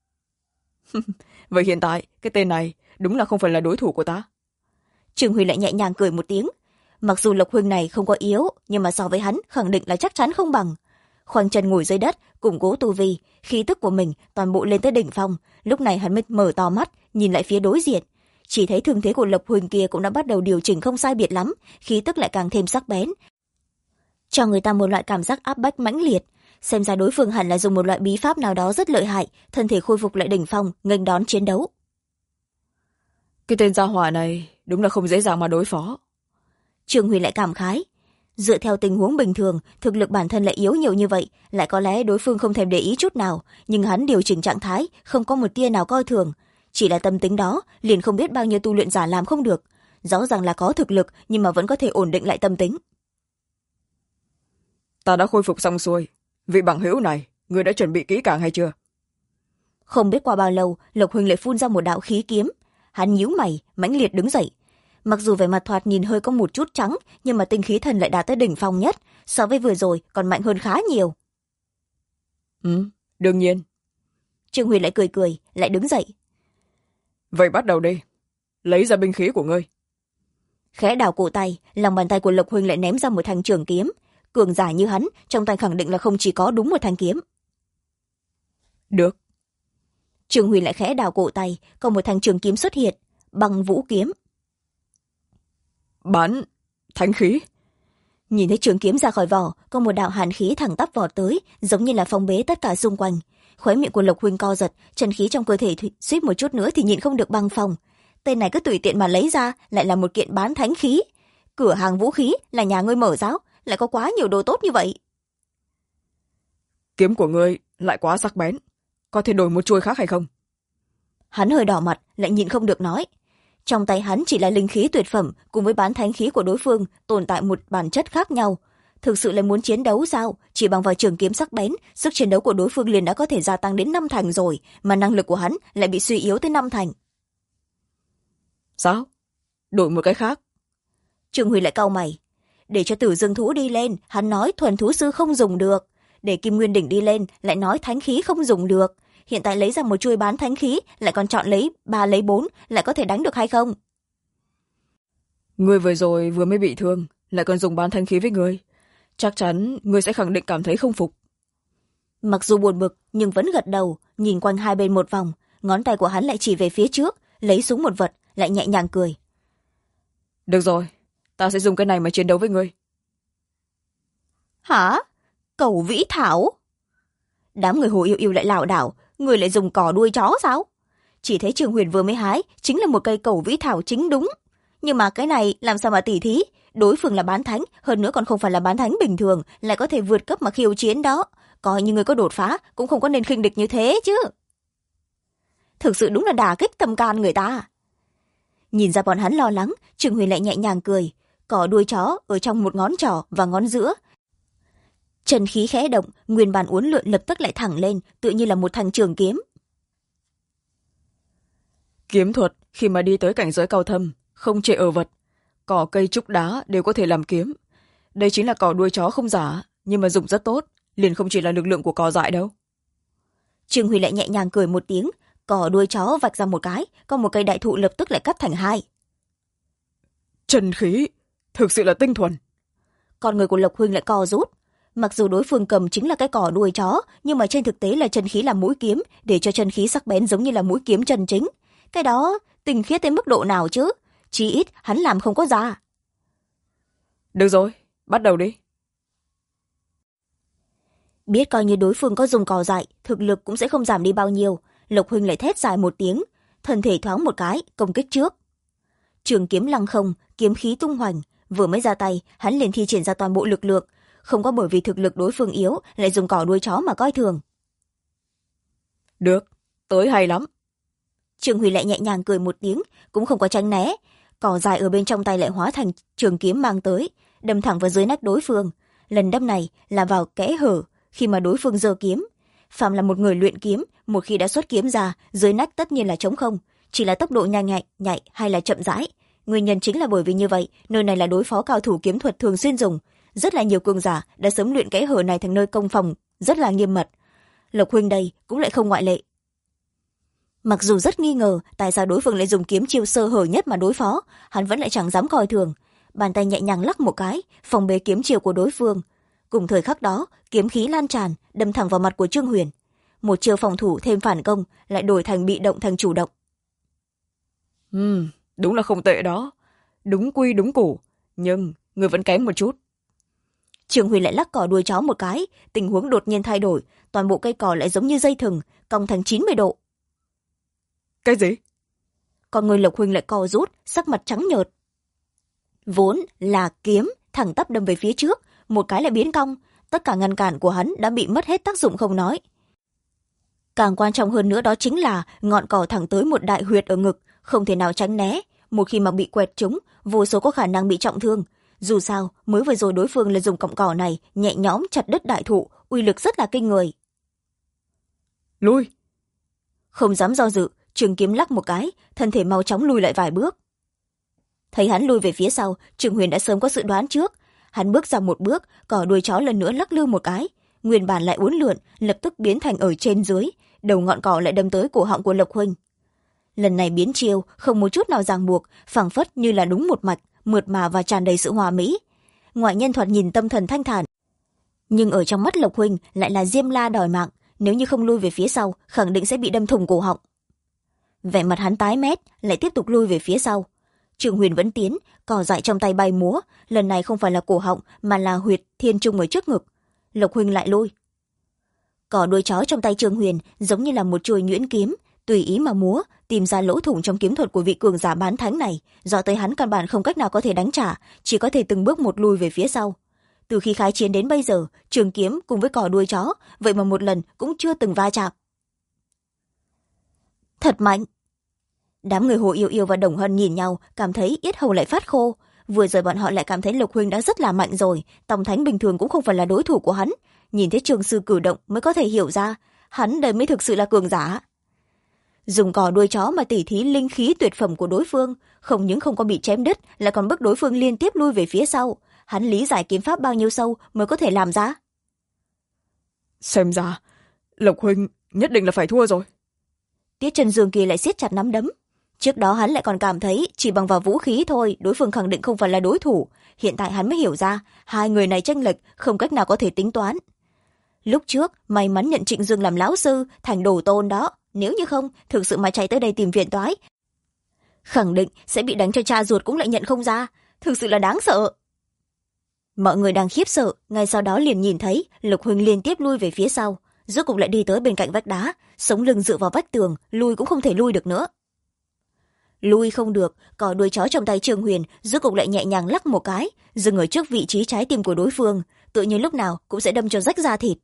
Vậy hiện tại, cái tên này đúng là không phải là đối thủ của ta. Trương Huy lại nhẹ nhàng cười một tiếng. Mặc dù Lộc huynh này không có yếu, nhưng mà so với hắn khẳng định là chắc chắn không bằng. Khoanh chân ngồi dưới đất, củng cố tu vi, khí tức của mình toàn bộ lên tới đỉnh phong. Lúc này hắn mới mở to mắt, nhìn lại phía đối diện. Chỉ thấy thương thế của Lộc huynh kia cũng đã bắt đầu điều chỉnh không sai biệt lắm, khí tức lại càng thêm sắc bén, cho người ta một loại cảm giác áp bách mãnh liệt. Xem ra đối phương hẳn là dùng một loại bí pháp nào đó rất lợi hại, thân thể khôi phục lại đỉnh phong, nghênh đón chiến đấu. Cái tên gia hỏa này đúng là không dễ dàng mà đối phó. Trương Huy lại cảm khái. Dựa theo tình huống bình thường, thực lực bản thân lại yếu nhiều như vậy, lại có lẽ đối phương không thèm để ý chút nào, nhưng hắn điều chỉnh trạng thái, không có một tia nào coi thường. Chỉ là tâm tính đó, liền không biết bao nhiêu tu luyện giả làm không được. Rõ ràng là có thực lực, nhưng mà vẫn có thể ổn định lại tâm tính. Ta đã khôi phục xong xuôi. Vị bằng hữu này, người đã chuẩn bị kỹ càng hay chưa? Không biết qua bao lâu, Lộc huynh lại phun ra một đạo khí kiếm. Hắn nhíu mày, mãnh liệt đứng dậy. Mặc dù vẻ mặt thoạt nhìn hơi có một chút trắng, nhưng mà tinh khí thần lại đạt tới đỉnh phong nhất, so với vừa rồi còn mạnh hơn khá nhiều. Đương nhiên. Trương Huy lại cười cười, lại đứng dậy. Vậy bắt đầu đi. Lấy ra binh khí của ngươi. Khẽ đảo cổ tay, lòng bàn tay của Lộc huynh lại ném ra một thanh trường kiếm. Cường giả như hắn, trong tay khẳng định là không chỉ có đúng một thanh kiếm. Được. Trương Huy lại khẽ đảo cổ tay, còn một thanh trường kiếm xuất hiện, băng vũ kiếm. Bán thánh khí. Nhìn thấy trường kiếm ra khỏi vỏ, có một đạo hàn khí thẳng tắp vọt tới, giống như là phong bế tất cả xung quanh. Khóe miệng của Lộc huynh co giật, chân khí trong cơ thể suýt một chút nữa thì nhịn không được băng phong. Tên này cứ tùy tiện mà lấy ra, lại là một kiện bán thánh khí. Cửa hàng vũ khí là nhà ngươi mở giáo, lại có quá nhiều đồ tốt như vậy. Kiếm của ngươi lại quá sắc bén, có thể đổi một chuôi khác hay không? Hắn hơi đỏ mặt, lại nhịn không được nói. Trong tay hắn chỉ là linh khí tuyệt phẩm, cùng với bán thánh khí của đối phương tồn tại một bản chất khác nhau. Thực sự là muốn chiến đấu sao? Chỉ bằng vào trường kiếm sắc bén, sức chiến đấu của đối phương liền đã có thể gia tăng đến 5 thành rồi, mà năng lực của hắn lại bị suy yếu tới 5 thành. Sao? Đổi một cái khác? Trương Huy lại cau mày. Để cho Tử Dương thú đi lên, hắn nói thuần thú sư không dùng được. Để Kim Nguyên đỉnh đi lên, lại nói thánh khí không dùng được. Hiện tại lấy ra một chuôi bán thánh khí, lại còn chọn lấy 3 lấy 4, lại có thể đánh được hay không? Ngươi vừa rồi vừa mới bị thương, lại còn dùng bán thánh khí với ngươi. Chắc chắn ngươi sẽ khẳng định cảm thấy không phục. Mặc dù buồn bực, nhưng vẫn gật đầu, nhìn quanh hai bên một vòng, ngón tay của hắn lại chỉ về phía trước, lấy xuống một vật, lại nhẹ nhàng cười. Được rồi, ta sẽ dùng cái này mà chiến đấu với ngươi. Hả? Cẩu vĩ thảo? Đám người Hồ Yêu Yêu lại lảo đảo, người lại dùng cỏ đuôi chó sao? Chỉ thấy Trường Huyền vừa mới hái, chính là một cây cẩu vĩ thảo chính đúng. Nhưng mà cái này làm sao mà tỉ thí? Đối phương là bán thánh, hơn nữa còn không phải là bán thánh bình thường, lại có thể vượt cấp mà khiêu chiến đó. Coi như người có đột phá, cũng không có nên khinh địch như thế chứ. Thực sự đúng là đả kích tâm can người ta. Nhìn ra bọn hắn lo lắng, Trường Huyền lại nhẹ nhàng cười. Cỏ đuôi chó ở trong một ngón trỏ và ngón giữa. Chân khí khẽ động, nguyên bản uốn lượn lập tức lại thẳng lên, tựa như là một thanh trường kiếm. Kiếm thuật khi mà đi tới cảnh giới cao thâm, không chệ ở vật, cỏ cây trúc đá đều có thể làm kiếm. Đây chính là cỏ đuôi chó không giả, nhưng mà dùng rất tốt, liền không chỉ là lực lượng của cỏ dại đâu. Trương Huy lại nhẹ nhàng cười một tiếng, cỏ đuôi chó vạch ra một cái, có một cây đại thụ lập tức lại cắt thành hai. Chân khí, thực sự là tinh thuần. con người của Lộc huynh lại co rút. Mặc dù đối phương cầm chính là cái cỏ đuôi chó, nhưng mà trên thực tế là chân khí làm mũi kiếm, để cho chân khí sắc bén giống như là mũi kiếm chân chính. Cái đó tinh khiết tới mức độ nào chứ? Chí ít hắn làm không có ra. Được rồi, bắt đầu đi. Biết coi như đối phương có dùng cỏ dại, thực lực cũng sẽ không giảm đi bao nhiêu. Lộc huynh lại thét dài một tiếng, thân thể thoáng một cái, công kích trước. Trường kiếm lăng không, kiếm khí tung hoành, vừa mới ra tay, hắn liền thi triển ra toàn bộ lực lượng, không có bởi vì thực lực đối phương yếu lại dùng cỏ đuôi chó mà coi thường. Được, tới hay lắm. Trường Huy lại nhẹ nhàng cười một tiếng, cũng không có tránh né. Cỏ dài ở bên trong tay lại hóa thành trường kiếm mang tới, đâm thẳng vào dưới nách đối phương. Lần đâm này là vào kẽ hở khi mà đối phương giơ kiếm. Phạm là một người luyện kiếm, một khi đã xuất kiếm ra, dưới nách tất nhiên là trống không, chỉ là tốc độ nhanh nhạy hay là chậm rãi. Nguyên nhân chính là bởi vì như vậy, nơi này là đối phó cao thủ kiếm thuật thường xuyên dùng. Rất là nhiều cường giả đã sớm luyện kẽ hở này thành nơi công phòng rất là nghiêm mật. Lộc huynh đây cũng lại không ngoại lệ. Mặc dù rất nghi ngờ tại sao đối phương lại dùng kiếm chiêu sơ hở nhất mà đối phó, hắn vẫn lại chẳng dám coi thường. Bàn tay nhẹ nhàng lắc một cái, phòng bế kiếm chiêu của đối phương. Cùng thời khắc đó, kiếm khí lan tràn, đâm thẳng vào mặt của Trương Huyền. Một chiêu phòng thủ thêm phản công, lại đổi thành bị động thành chủ động. Đúng là không tệ đó. Đúng quy đúng củ, nhưng người vẫn kém một chút. Trương Huyền lại lắc cỏ đuôi chó một cái, tình huống đột nhiên thay đổi, toàn bộ cây cỏ lại giống như dây thừng, cong thành 90 độ. Cái gì? Còn người Lộc huynh lại co rút, sắc mặt trắng nhợt. Vốn là kiếm thẳng tắp đâm về phía trước, một cái lại biến cong, tất cả ngăn cản của hắn đã bị mất hết tác dụng không nói. Càng quan trọng hơn nữa đó chính là ngọn cỏ thẳng tới một đại huyệt ở ngực, không thể nào tránh né, một khi mà bị quẹt trúng, vô số có khả năng bị trọng thương. Dù sao, mới vừa rồi đối phương là dùng cọng cỏ này nhẹ nhõm chặt đứt đại thụ, uy lực rất là kinh người. Lui! Không dám do dự, Trường Kiếm lắc một cái, thân thể mau chóng lùi lại vài bước. Thấy hắn lùi về phía sau, Trường Huyền đã sớm có dự đoán trước. Hắn bước ra một bước, cỏ đuôi chó lần nữa lắc lư một cái, nguyên bản lại uốn lượn, lập tức biến thành ở trên dưới, đầu ngọn cỏ lại đâm tới cổ họng của Lộc huynh. Lần này biến chiêu không một chút nào ràng buộc, phảng phất như là đúng một mạch, mượt mà và tràn đầy sự hòa mỹ. Ngoại nhân thoạt nhìn tâm thần thanh thản, nhưng ở trong mắt Lộc huynh lại là diêm la đòi mạng, nếu như không lui về phía sau khẳng định sẽ bị đâm thủng cổ họng. Vẻ mặt hắn tái mét, lại tiếp tục lui về phía sau. Trường Huyền vẫn tiến, cỏ dại trong tay bay múa, lần này không phải là cổ họng mà là huyệt thiên trung ở trước ngực. Lộc huynh lại lui. Cỏ đuôi chó trong tay Trường Huyền giống như là một chuôi nhuyễn kiếm, tùy ý mà múa, tìm ra lỗ thủng trong kiếm thuật của vị cường giả bán thánh này, do tới hắn căn bản không cách nào có thể đánh trả, chỉ có thể từng bước một lui về phía sau. Từ khi khai chiến đến bây giờ, trường kiếm cùng với cỏ đuôi chó, vậy mà một lần cũng chưa từng va chạm. Thật mạnh! Đám người Hồ Yêu Yêu và Đồng Hân nhìn nhau, cảm thấy yết hầu lại phát khô. Vừa rồi bọn họ lại cảm thấy Lộc huynh đã rất là mạnh rồi, Tòng Thánh bình thường cũng không phải là đối thủ của hắn. Nhìn thấy Trường sư cử động mới có thể hiểu ra, hắn đây mới thực sự là cường giả. Dùng cỏ đuôi chó mà tỉ thí linh khí tuyệt phẩm của đối phương, không những không có bị chém đứt, lại còn bức đối phương liên tiếp lui về phía sau. Hắn lý giải kiếm pháp bao nhiêu sâu mới có thể làm ra. Xem ra, Lộc huynh nhất định là phải thua rồi. Tiết Trần Dương kia lại siết chặt nắm đấm. Trước đó hắn lại còn cảm thấy chỉ bằng vào vũ khí thôi đối phương khẳng định không phải là đối thủ. Hiện tại hắn mới hiểu ra hai người này chênh lệch không cách nào có thể tính toán. Lúc trước may mắn nhận Trịnh Dương làm lão sư thành đồ tôn đó, nếu như không thực sự mà chạy tới đây tìm phiền toái, khẳng định sẽ bị đánh cho cha ruột cũng lại nhận không ra. Thực sự là đáng sợ. Mọi người đang khiếp sợ, ngay sau đó liền nhìn thấy Lục huynh liên tiếp lui về phía sau, rốt cục lại đi tới bên cạnh vách đá, sống lưng dựa vào vách tường, lui cũng không thể lui được nữa. Lui không được, cỏ đuôi chó trong tay Trương Huyền rốt cục lại nhẹ nhàng lắc một cái, dừng ở trước vị trí trái tim của đối phương, tự nhiên lúc nào cũng sẽ đâm cho rách da thịt.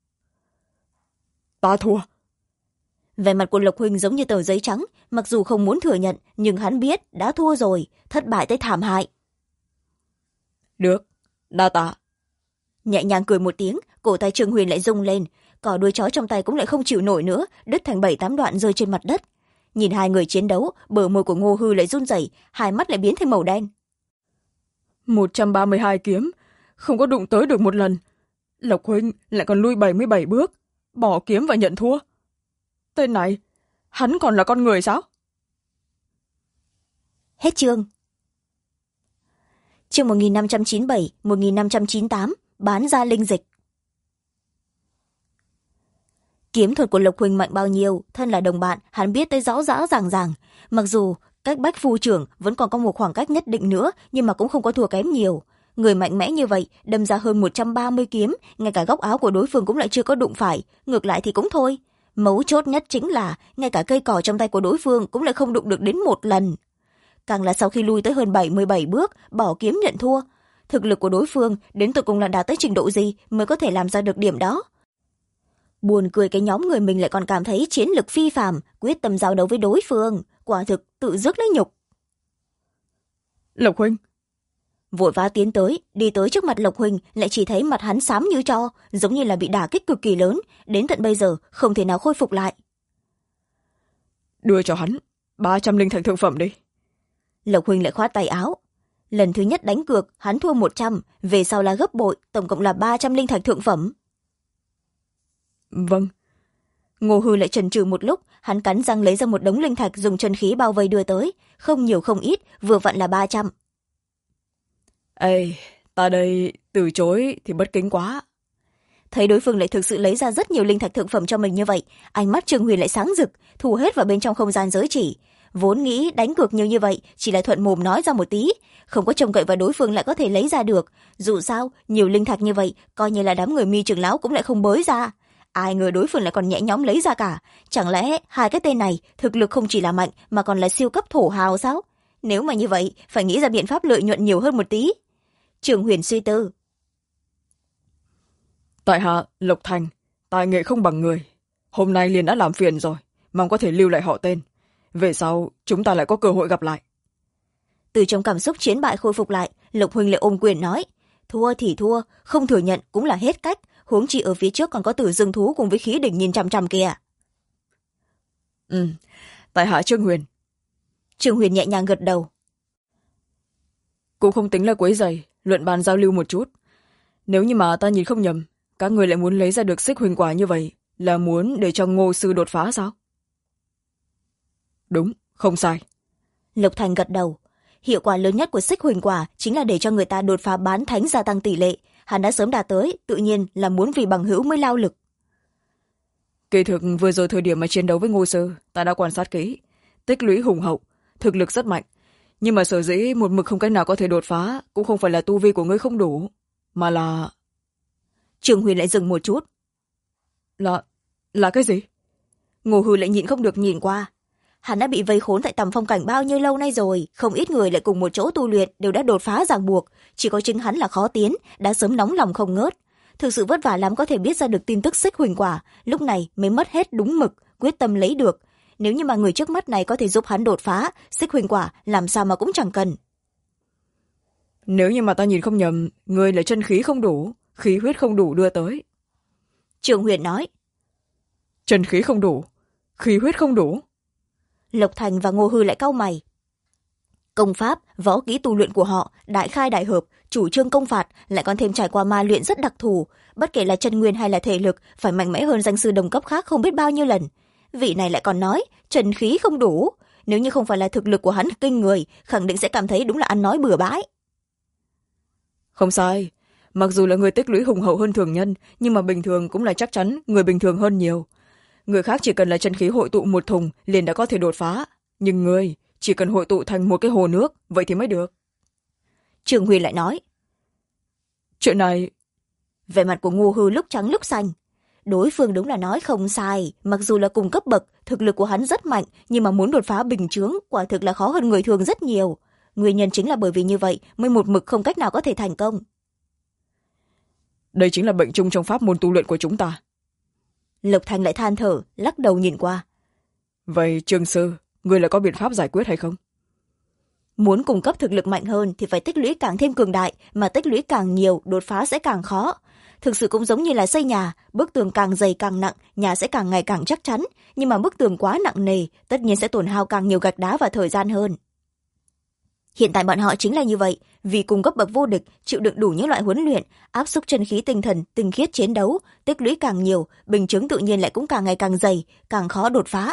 Ta thua. Vẻ mặt của Lộc huynh giống như tờ giấy trắng, mặc dù không muốn thừa nhận, nhưng hắn biết đã thua rồi, thất bại tới thảm hại. Được, đa tạ. Nhẹ nhàng cười một tiếng, cổ tay Trương Huyền lại rung lên, cỏ đuôi chó trong tay cũng lại không chịu nổi nữa, đứt thành 7-8 đoạn rơi trên mặt đất. Nhìn hai người chiến đấu, bờ môi của Ngô Hư lại run rẩy, hai mắt lại biến thành màu đen. 132 kiếm, không có đụng tới được một lần. Lộc huynh lại còn lui 77 bước, bỏ kiếm và nhận thua. Tên này, hắn còn là con người sao? Hết chương. Chương 1597, 1598, bán ra linh dịch. Kiếm thuật của Lộc Huỳnh mạnh bao nhiêu, thân là đồng bạn, hắn biết tới rõ rõ ràng ràng. Mặc dù cách Bách Phu trưởng vẫn còn có một khoảng cách nhất định nữa, nhưng mà cũng không có thua kém nhiều. Người mạnh mẽ như vậy, đâm ra hơn 130 kiếm, ngay cả góc áo của đối phương cũng lại chưa có đụng phải, ngược lại thì cũng thôi. Mấu chốt nhất chính là, ngay cả cây cỏ trong tay của đối phương cũng lại không đụng được đến một lần. Càng là sau khi lui tới hơn 77 bước, bỏ kiếm nhận thua. Thực lực của đối phương đến tột cùng là đạt tới trình độ gì mới có thể làm ra được điểm đó. Buồn cười cái nhóm người mình lại còn cảm thấy chiến lực phi phàm, quyết tâm giao đấu với đối phương, quả thực tự rước lấy nhục. Lộc huynh. Vội vã tiến tới, đi tới trước mặt Lộc Huỳnh, lại chỉ thấy mặt hắn xám như tro, giống như là bị đả kích cực kỳ lớn, đến tận bây giờ không thể nào khôi phục lại. Đưa cho hắn 300 linh thạch thượng phẩm đi. Lộc Huỳnh lại khoát tay áo. Lần thứ nhất đánh cược hắn thua 100, về sau là gấp bội, tổng cộng là 300 linh thạch thượng phẩm. Vâng. Ngô Hư lại chần chừ một lúc, hắn cắn răng lấy ra một đống linh thạch dùng chân khí bao vây đưa tới, không nhiều không ít, vừa vặn là 300. Ê, ta đây từ chối thì bất kính quá. Thấy đối phương lại thực sự lấy ra rất nhiều linh thạch thượng phẩm cho mình như vậy, ánh mắt Trương Huyền lại sáng rực, thu hết vào bên trong không gian giới chỉ. Vốn nghĩ đánh cược nhiều như vậy chỉ là thuận mồm nói ra một tí, không có trông cậy vào đối phương lại có thể lấy ra được. Dù sao nhiều linh thạch như vậy, coi như là đám người Mi trưởng lão cũng lại không bới ra. Ai ngờ đối phương lại còn nhẹ nhõm lấy ra cả. Chẳng lẽ hai cái tên này thực lực không chỉ là mạnh mà còn là siêu cấp thổ hào sao? Nếu mà như vậy phải nghĩ ra biện pháp lợi nhuận nhiều hơn một tí. Trương Huyền suy tư. Tại hạ Lộc Thành, tài nghệ không bằng người, hôm nay liền đã làm phiền rồi, mong có thể lưu lại họ tên, về sau chúng ta lại có cơ hội gặp lại. Từ trong cảm xúc chiến bại khôi phục lại, Lộc Huỳnh lại ôm quyền nói, thua thì thua, không thừa nhận cũng là hết cách, huống chi ở phía trước còn có Tử Dương thú cùng với khí đỉnh nhìn chằm chằm kìa. Tại hạ Trương Huyền. Trương Huyền nhẹ nhàng gật đầu. Cũng không tính là quấy rầy, luận bàn giao lưu một chút. Nếu như mà ta nhìn không nhầm, các người lại muốn lấy ra được xích huỳnh quả như vậy, là muốn để cho Ngô sư đột phá sao? Đúng, không sai. Lộc Thành gật đầu. Hiệu quả lớn nhất của xích huỳnh quả chính là để cho người ta đột phá bán thánh, gia tăng tỷ lệ. Hắn đã sớm đạt tới, tự nhiên là muốn vì bằng hữu mới lao lực. Kỳ thực vừa rồi thời điểm mà chiến đấu với Ngô sư, ta đã quan sát kỹ, tích lũy hùng hậu, thực lực rất mạnh. Nhưng mà sở dĩ một mực không cách nào có thể đột phá, cũng không phải là tu vi của ngươi không đủ, mà là... Trường Huyền lại dừng một chút. Là cái gì? Ngô Hư lại nhịn không được nhìn qua. Hắn đã bị vây khốn tại tầm phong cảnh bao nhiêu lâu nay rồi, không ít người lại cùng một chỗ tu luyện đều đã đột phá ràng buộc, chỉ có chính hắn là khó tiến, đã sớm nóng lòng không ngớt. Thực sự vất vả lắm có thể biết ra được tin tức xích huỳnh quả, lúc này mới mất hết đúng mực, quyết tâm lấy được. Nếu như mà người trước mắt này có thể giúp hắn đột phá, xích huỳnh quả làm sao mà cũng chẳng cần. Nếu như mà ta nhìn không nhầm, ngươi là chân khí không đủ, khí huyết không đủ đưa tới. Trường Huyền nói. Chân khí không đủ, khí huyết không đủ. Lộc Thành và Ngô Hư lại cau mày. Công pháp, võ kỹ tu luyện của họ, đại khai đại hợp, chủ trương công phạt, lại còn thêm trải qua ma luyện rất đặc thù. Bất kể là chân nguyên hay là thể lực, phải mạnh mẽ hơn danh sư đồng cấp khác không biết bao nhiêu lần. Vị này lại còn nói, chân khí không đủ. Nếu như không phải là thực lực của hắn kinh người, khẳng định sẽ cảm thấy đúng là ăn nói bừa bãi. Không sai. Mặc dù là người tích lũy hùng hậu hơn thường nhân, nhưng mà bình thường cũng là chắc chắn người bình thường hơn nhiều. Người khác chỉ cần là chân khí hội tụ một thùng liền đã có thể đột phá. Nhưng ngươi chỉ cần hội tụ thành một cái hồ nước, vậy thì mới được. Trường Huy lại nói. Chuyện này... Vẻ mặt của Ngô Hư lúc trắng lúc xanh. Đối phương đúng là nói không sai, mặc dù là cùng cấp bậc, thực lực của hắn rất mạnh, nhưng mà muốn đột phá bình chướng quả thực là khó hơn người thường rất nhiều. Nguyên nhân chính là bởi vì như vậy mới một mực không cách nào có thể thành công. Đây chính là bệnh chung trong pháp môn tu luyện của chúng ta. Lộc Thành lại than thở, lắc đầu nhìn qua. Vậy Trương sư, ngươi lại có biện pháp giải quyết hay không? Muốn cung cấp thực lực mạnh hơn thì phải tích lũy càng thêm cường đại, mà tích lũy càng nhiều, đột phá sẽ càng khó. Thực sự cũng giống như là xây nhà, bức tường càng dày càng nặng, nhà sẽ càng ngày càng chắc chắn, nhưng mà bức tường quá nặng nề, tất nhiên sẽ tổn hao càng nhiều gạch đá và thời gian hơn. Hiện tại bọn họ chính là như vậy, vì cùng cấp bậc vô địch, chịu đựng đủ những loại huấn luyện, áp xúc chân khí tinh thần, tinh khiết chiến đấu, tích lũy càng nhiều, bình chứng tự nhiên lại cũng càng ngày càng dày, càng khó đột phá.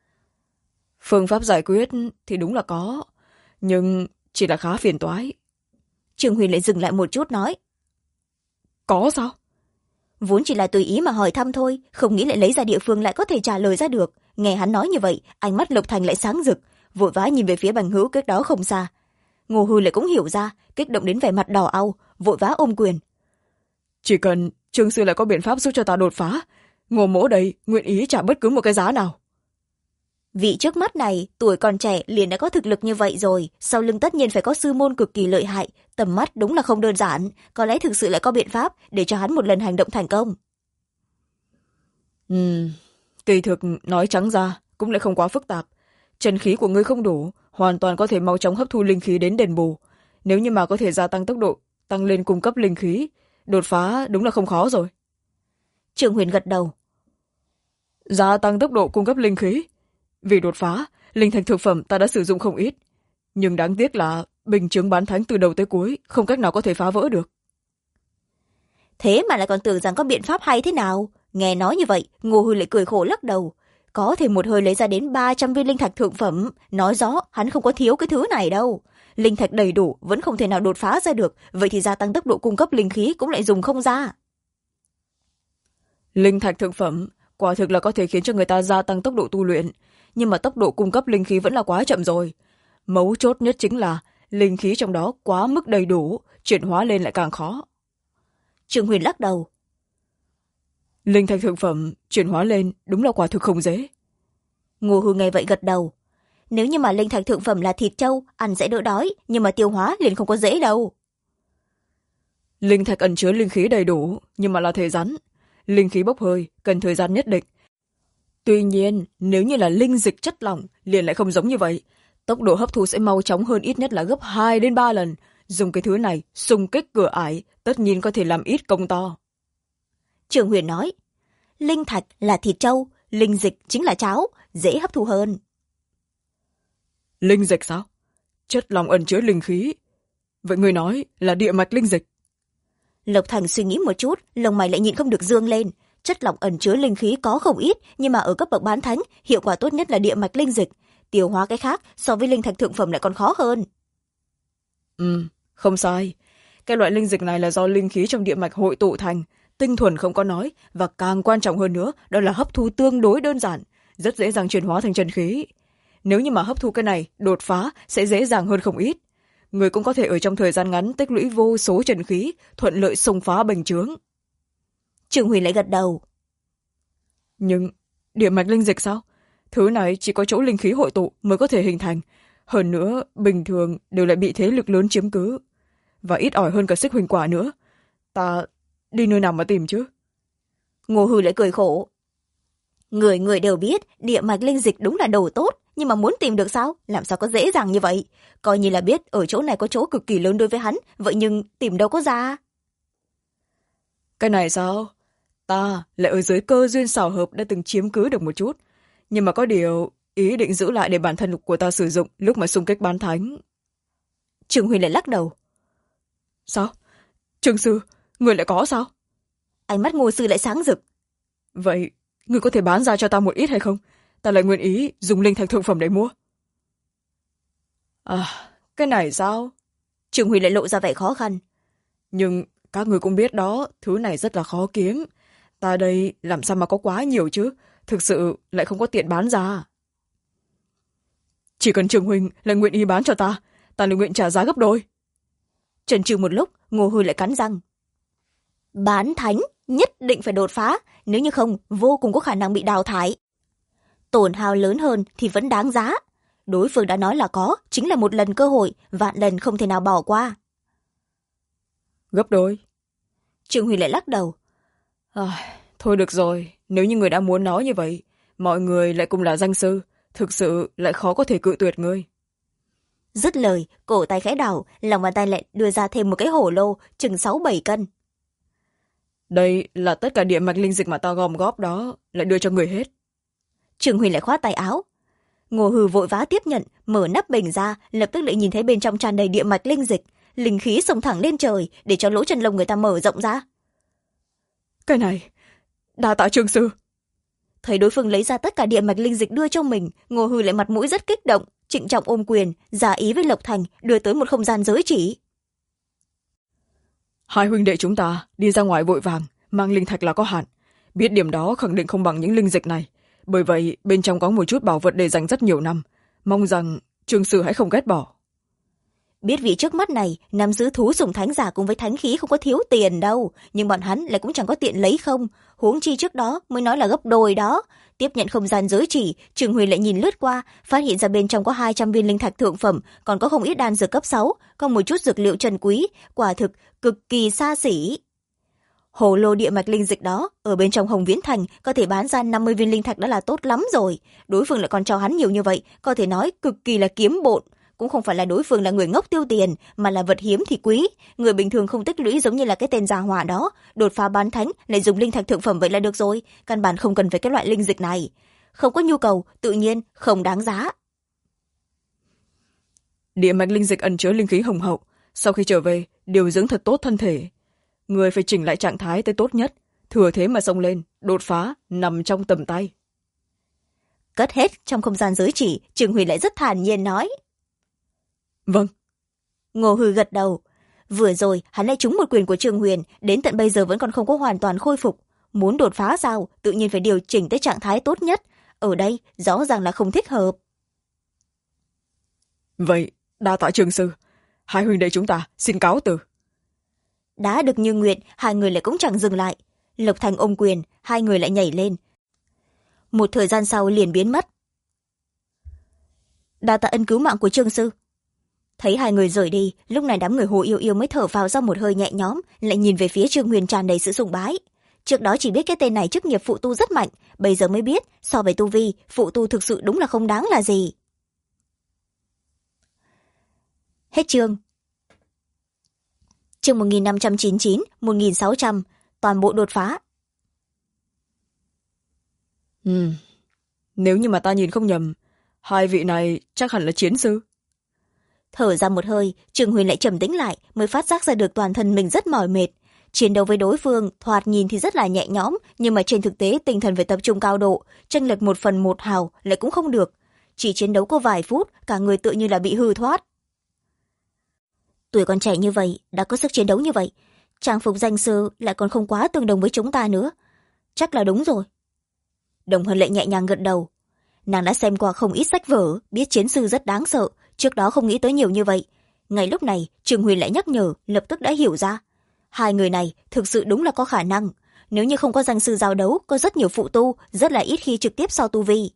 Phương pháp giải quyết thì đúng là có, nhưng chỉ là khá phiền toái. Trương Huyền lại dừng lại một chút nói. Có sao? Vốn chỉ là tùy ý mà hỏi thăm thôi, không nghĩ lại lấy ra địa phương lại có thể trả lời ra được. Nghe hắn nói như vậy, ánh mắt Lộc Thành lại sáng rực, vội vã nhìn về phía Bành Hữu cách đó không xa. Ngô Hư lại cũng hiểu ra, kích động đến vẻ mặt đỏ au, vội vã ôm quyền. Chỉ cần Trương sư lại có biện pháp giúp cho ta đột phá, Ngô mỗ đây nguyện ý trả bất cứ một cái giá nào. Vị trước mắt này tuổi còn trẻ liền đã có thực lực như vậy rồi, sau lưng tất nhiên phải có sư môn cực kỳ lợi hại, tầm mắt đúng là không đơn giản, có lẽ thực sự lại có biện pháp để cho hắn một lần hành động thành công. Kỳ thực nói trắng ra cũng lại không quá phức tạp. Chân khí của ngươi không đủ, hoàn toàn có thể mau chóng hấp thu linh khí đến đền bù. Nếu như mà có thể gia tăng tốc độ, tăng lên cung cấp linh khí, đột phá đúng là không khó rồi. Trương Huyền gật đầu. Gia tăng tốc độ cung cấp linh khí. Vì đột phá, linh thạch thực phẩm ta đã sử dụng không ít. Nhưng đáng tiếc là bình chứng bán thánh từ đầu tới cuối không cách nào có thể phá vỡ được. Thế mà lại còn tưởng rằng có biện pháp hay thế nào. Nghe nói như vậy, Ngô Hư lại cười khổ lắc đầu. Có thể một hơi lấy ra đến 300 viên linh thạch thượng phẩm, nói rõ hắn không có thiếu cái thứ này đâu. Linh thạch đầy đủ vẫn không thể nào đột phá ra được, vậy thì gia tăng tốc độ cung cấp linh khí cũng lại dùng không ra. Linh thạch thượng phẩm quả thực là có thể khiến cho người ta gia tăng tốc độ tu luyện, nhưng mà tốc độ cung cấp linh khí vẫn là quá chậm rồi. Mấu chốt nhất chính là linh khí trong đó quá mức đầy đủ, chuyển hóa lên lại càng khó. Trương Huyền lắc đầu. Linh thạch thượng phẩm chuyển hóa lên đúng là quả thực không dễ. Ngô Hư nghe vậy gật đầu. Nếu như mà linh thạch thượng phẩm là thịt trâu, ăn sẽ đỡ đói, nhưng mà tiêu hóa liền không có dễ đâu. Linh thạch ẩn chứa linh khí đầy đủ, nhưng mà là thể rắn. Linh khí bốc hơi, cần thời gian nhất định. Tuy nhiên, nếu như là linh dịch chất lỏng, liền lại không giống như vậy. Tốc độ hấp thu sẽ mau chóng hơn ít nhất là gấp 2 đến 3 lần. Dùng cái thứ này, xung kích cửa ải, tất nhiên có thể làm ít công to. Trương Huyền nói, linh thạch là thịt trâu, linh dịch chính là cháo, dễ hấp thu hơn. Linh dịch sao? Chất lỏng ẩn chứa linh khí. Vậy người nói là địa mạch linh dịch. Lộc Thành suy nghĩ một chút, lông mày lại nhịn không được dương lên. Chất lỏng ẩn chứa linh khí có không ít, nhưng mà ở cấp bậc bán thánh, hiệu quả tốt nhất là địa mạch linh dịch. Tiêu hóa cái khác so với linh thạch thượng phẩm lại còn khó hơn. Không sai. Cái loại linh dịch này là do linh khí trong địa mạch hội tụ thành, tinh thuần không có nói, và càng quan trọng hơn nữa, đó là hấp thu tương đối đơn giản, rất dễ dàng chuyển hóa thành chân khí. Nếu như mà hấp thu cái này, đột phá sẽ dễ dàng hơn không ít. Người cũng có thể ở trong thời gian ngắn tích lũy vô số chân khí, thuận lợi xông phá bành trướng. Trương Huyền lại gật đầu. Nhưng địa mạch linh dịch sao? Thứ này chỉ có chỗ linh khí hội tụ mới có thể hình thành. Hơn nữa, bình thường đều lại bị thế lực lớn chiếm cứ. Và ít ỏi hơn cả xích huỳnh quả nữa. Ta đi nơi nào mà tìm chứ? Ngô Hư lại cười khổ. Người người đều biết địa mạch linh dịch đúng là đồ tốt, nhưng mà muốn tìm được sao? Làm sao có dễ dàng như vậy? Coi như là biết ở chỗ này có chỗ cực kỳ lớn đối với hắn, vậy nhưng tìm đâu có ra. Cái này sao? Ta lại ở dưới cơ duyên xảo hợp đã từng chiếm cứ được một chút. Nhưng mà có điều, ý định giữ lại để bản thân của ta sử dụng lúc mà xung kích bán thánh. Trương Huyền lại lắc đầu. Sao? Trương sư, người lại có sao? Ánh mắt Ngô sư lại sáng rực. Vậy, người có thể bán ra cho ta một ít hay không? Ta lại nguyện ý dùng linh thạch thượng phẩm để mua. À, cái này sao? Trương Huyền lại lộ ra vẻ khó khăn. Nhưng các người cũng biết đó, thứ này rất là khó kiếm. Ta đây làm sao mà có quá nhiều chứ? Thực sự lại không có tiện bán ra. Chỉ cần Trường Huynh lại nguyện ý bán cho ta lại nguyện trả giá gấp đôi. Chần chừ một lúc, Ngô Hư lại cắn răng. Bán thánh nhất định phải đột phá, nếu như không vô cùng có khả năng bị đào thải. Tổn hao lớn hơn thì vẫn đáng giá. Đối phương đã nói là có, chính là một lần cơ hội, vạn lần không thể nào bỏ qua. Gấp đôi. Trương Huy lại lắc đầu. Thôi được rồi, nếu như người đã muốn nói như vậy, mọi người lại cùng là danh sư, thực sự lại khó có thể cự tuyệt ngươi. Dứt lời, cổ tay khẽ đảo, lòng bàn tay lại đưa ra thêm một cái hổ lô chừng 6-7 cân. Đây là tất cả địa mạch linh dịch mà ta gom góp đó, lại đưa cho người hết. Trương Huy lại khoát tay áo. Ngô Hư vội vã tiếp nhận, mở nắp bình ra, lập tức lại nhìn thấy bên trong tràn đầy địa mạch linh dịch, linh khí xông thẳng lên trời, để cho lỗ chân lông người ta mở rộng ra. Cái này, đa tạ Trương sư. Thấy đối phương lấy ra tất cả địa mạch linh dịch đưa cho mình, Ngô Hư lại mặt mũi rất kích động, trịnh trọng ôm quyền, giả ý với Lộc Thành đưa tới một không gian giới chỉ. Hai huynh đệ chúng ta đi ra ngoài vội vàng, mang linh thạch là có hạn, biết điểm đó khẳng định không bằng những linh dịch này, bởi vậy bên trong có một chút bảo vật để dành rất nhiều năm, mong rằng Trương sư hãy không ghét bỏ. Biết vị trước mắt này nắm giữ thú sủng thánh giả cùng với thánh khí không có thiếu tiền đâu, nhưng bọn hắn lại cũng chẳng có tiện lấy không, huống chi trước đó mới nói là gấp đôi đó. Tiếp nhận không gian giới chỉ, Trương Huyền lại nhìn lướt qua, phát hiện ra bên trong có 200 viên linh thạch thượng phẩm, còn có không ít đan dược cấp 6, còn một chút dược liệu trân quý, quả thực cực kỳ xa xỉ. Hồ lô địa mạch linh dịch đó ở bên trong Hồng Viễn Thành có thể bán ra 50 viên linh thạch đã là tốt lắm rồi, đối phương lại còn cho hắn nhiều như vậy, có thể nói cực kỳ là kiếm bộn. Cũng không phải là đối phương là người ngốc tiêu tiền, mà là vật hiếm thì quý, người bình thường không tích lũy, giống như là cái tên già hỏa đó, đột phá bán thánh lại dùng linh thạch thượng phẩm vậy là được rồi, căn bản không cần phải cái loại linh dịch này, không có nhu cầu tự nhiên không đáng giá. Địa mạch linh dịch ẩn chứa linh khí hùng hậu, sau khi trở về điều dưỡng thật tốt thân thể, người phải chỉnh lại trạng thái tới tốt nhất, thừa thế mà xông lên, đột phá nằm trong tầm tay. Cất hết trong không gian giới chỉ, Trương Huyền lại rất thản nhiên nói. Vâng. Ngô Hư gật đầu. Vừa rồi hắn lại trúng một quyền của Trương Huyền, đến tận bây giờ vẫn còn không có hoàn toàn khôi phục, muốn đột phá sao tự nhiên phải điều chỉnh tới trạng thái tốt nhất, ở đây rõ ràng là không thích hợp. Vậy đa tạ Trương sư, hai huynh đệ chúng ta xin cáo từ. Đã được như nguyện, hai người lại cũng chẳng dừng lại. Lộc Thành ôm quyền, hai người lại nhảy lên. Một thời gian sau liền biến mất. Đa tạ ân cứu mạng của Trương sư. Thấy hai người rời đi, lúc này đám người Hồ Yêu Yêu mới thở phào ra một hơi nhẹ nhõm, lại nhìn về phía Trương Huyền tràn đầy sự sùng bái. Trước đó chỉ biết cái tên này chức nghiệp phụ tu rất mạnh, bây giờ mới biết so với tu vi, phụ tu thực sự đúng là không đáng là gì. Hết chương. Chương 1599, 1600, toàn bộ đột phá. Nếu như mà ta nhìn không nhầm, hai vị này chắc hẳn là chiến sư. Thở ra một hơi, Trương Huyền lại trầm tĩnh lại, mới phát giác ra được toàn thân mình rất mỏi mệt. Chiến đấu với đối phương thoạt nhìn thì rất là nhẹ nhõm, nhưng mà trên thực tế tinh thần phải tập trung cao độ, chênh lệch 1/1 hào lại cũng không được. Chỉ chiến đấu có vài phút, cả người tự như là bị hư thoát. Tuổi còn trẻ như vậy đã có sức chiến đấu như vậy, trang phục danh sư lại còn không quá tương đồng với chúng ta nữa, chắc là đúng rồi. Đồng Hân Lệ nhẹ nhàng gật đầu. Nàng đã xem qua không ít sách vở, biết chiến sư rất đáng sợ, trước đó không nghĩ tới nhiều như vậy. Ngay lúc này Trương Huyền lại nhắc nhở, lập tức đã hiểu ra hai người này thực sự đúng là có khả năng. Nếu như không có danh sư giao đấu, có rất nhiều phụ tu, rất là ít khi trực tiếp so tu vi.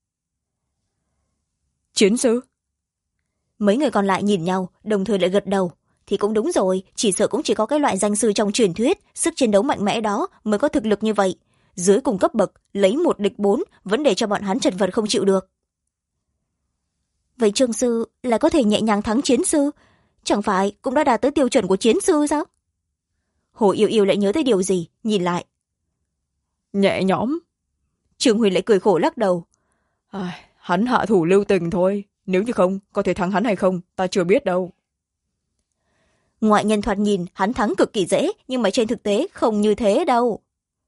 Chiến sư? Mấy người còn lại nhìn nhau, đồng thời lại gật đầu. Thì cũng đúng rồi, chỉ sợ cũng chỉ có cái loại danh sư trong truyền thuyết, sức chiến đấu mạnh mẽ đó mới có thực lực như vậy. Dưới cùng cấp bậc, lấy 1 địch 4, vẫn để cho bọn hắn chật vật không chịu được. Vậy Trương sư là có thể nhẹ nhàng thắng chiến sư, chẳng phải cũng đã đạt tới tiêu chuẩn của chiến sư sao? Hồ Yêu Yêu lại nhớ tới điều gì, nhìn lại. Nhẹ nhõm. Trương Huyền lại cười khổ lắc đầu. Hắn hạ thủ lưu tình thôi, nếu như không có thể thắng hắn hay không ta chưa biết đâu. Ngoại nhân thoạt nhìn hắn thắng cực kỳ dễ, nhưng mà trên thực tế không như thế đâu.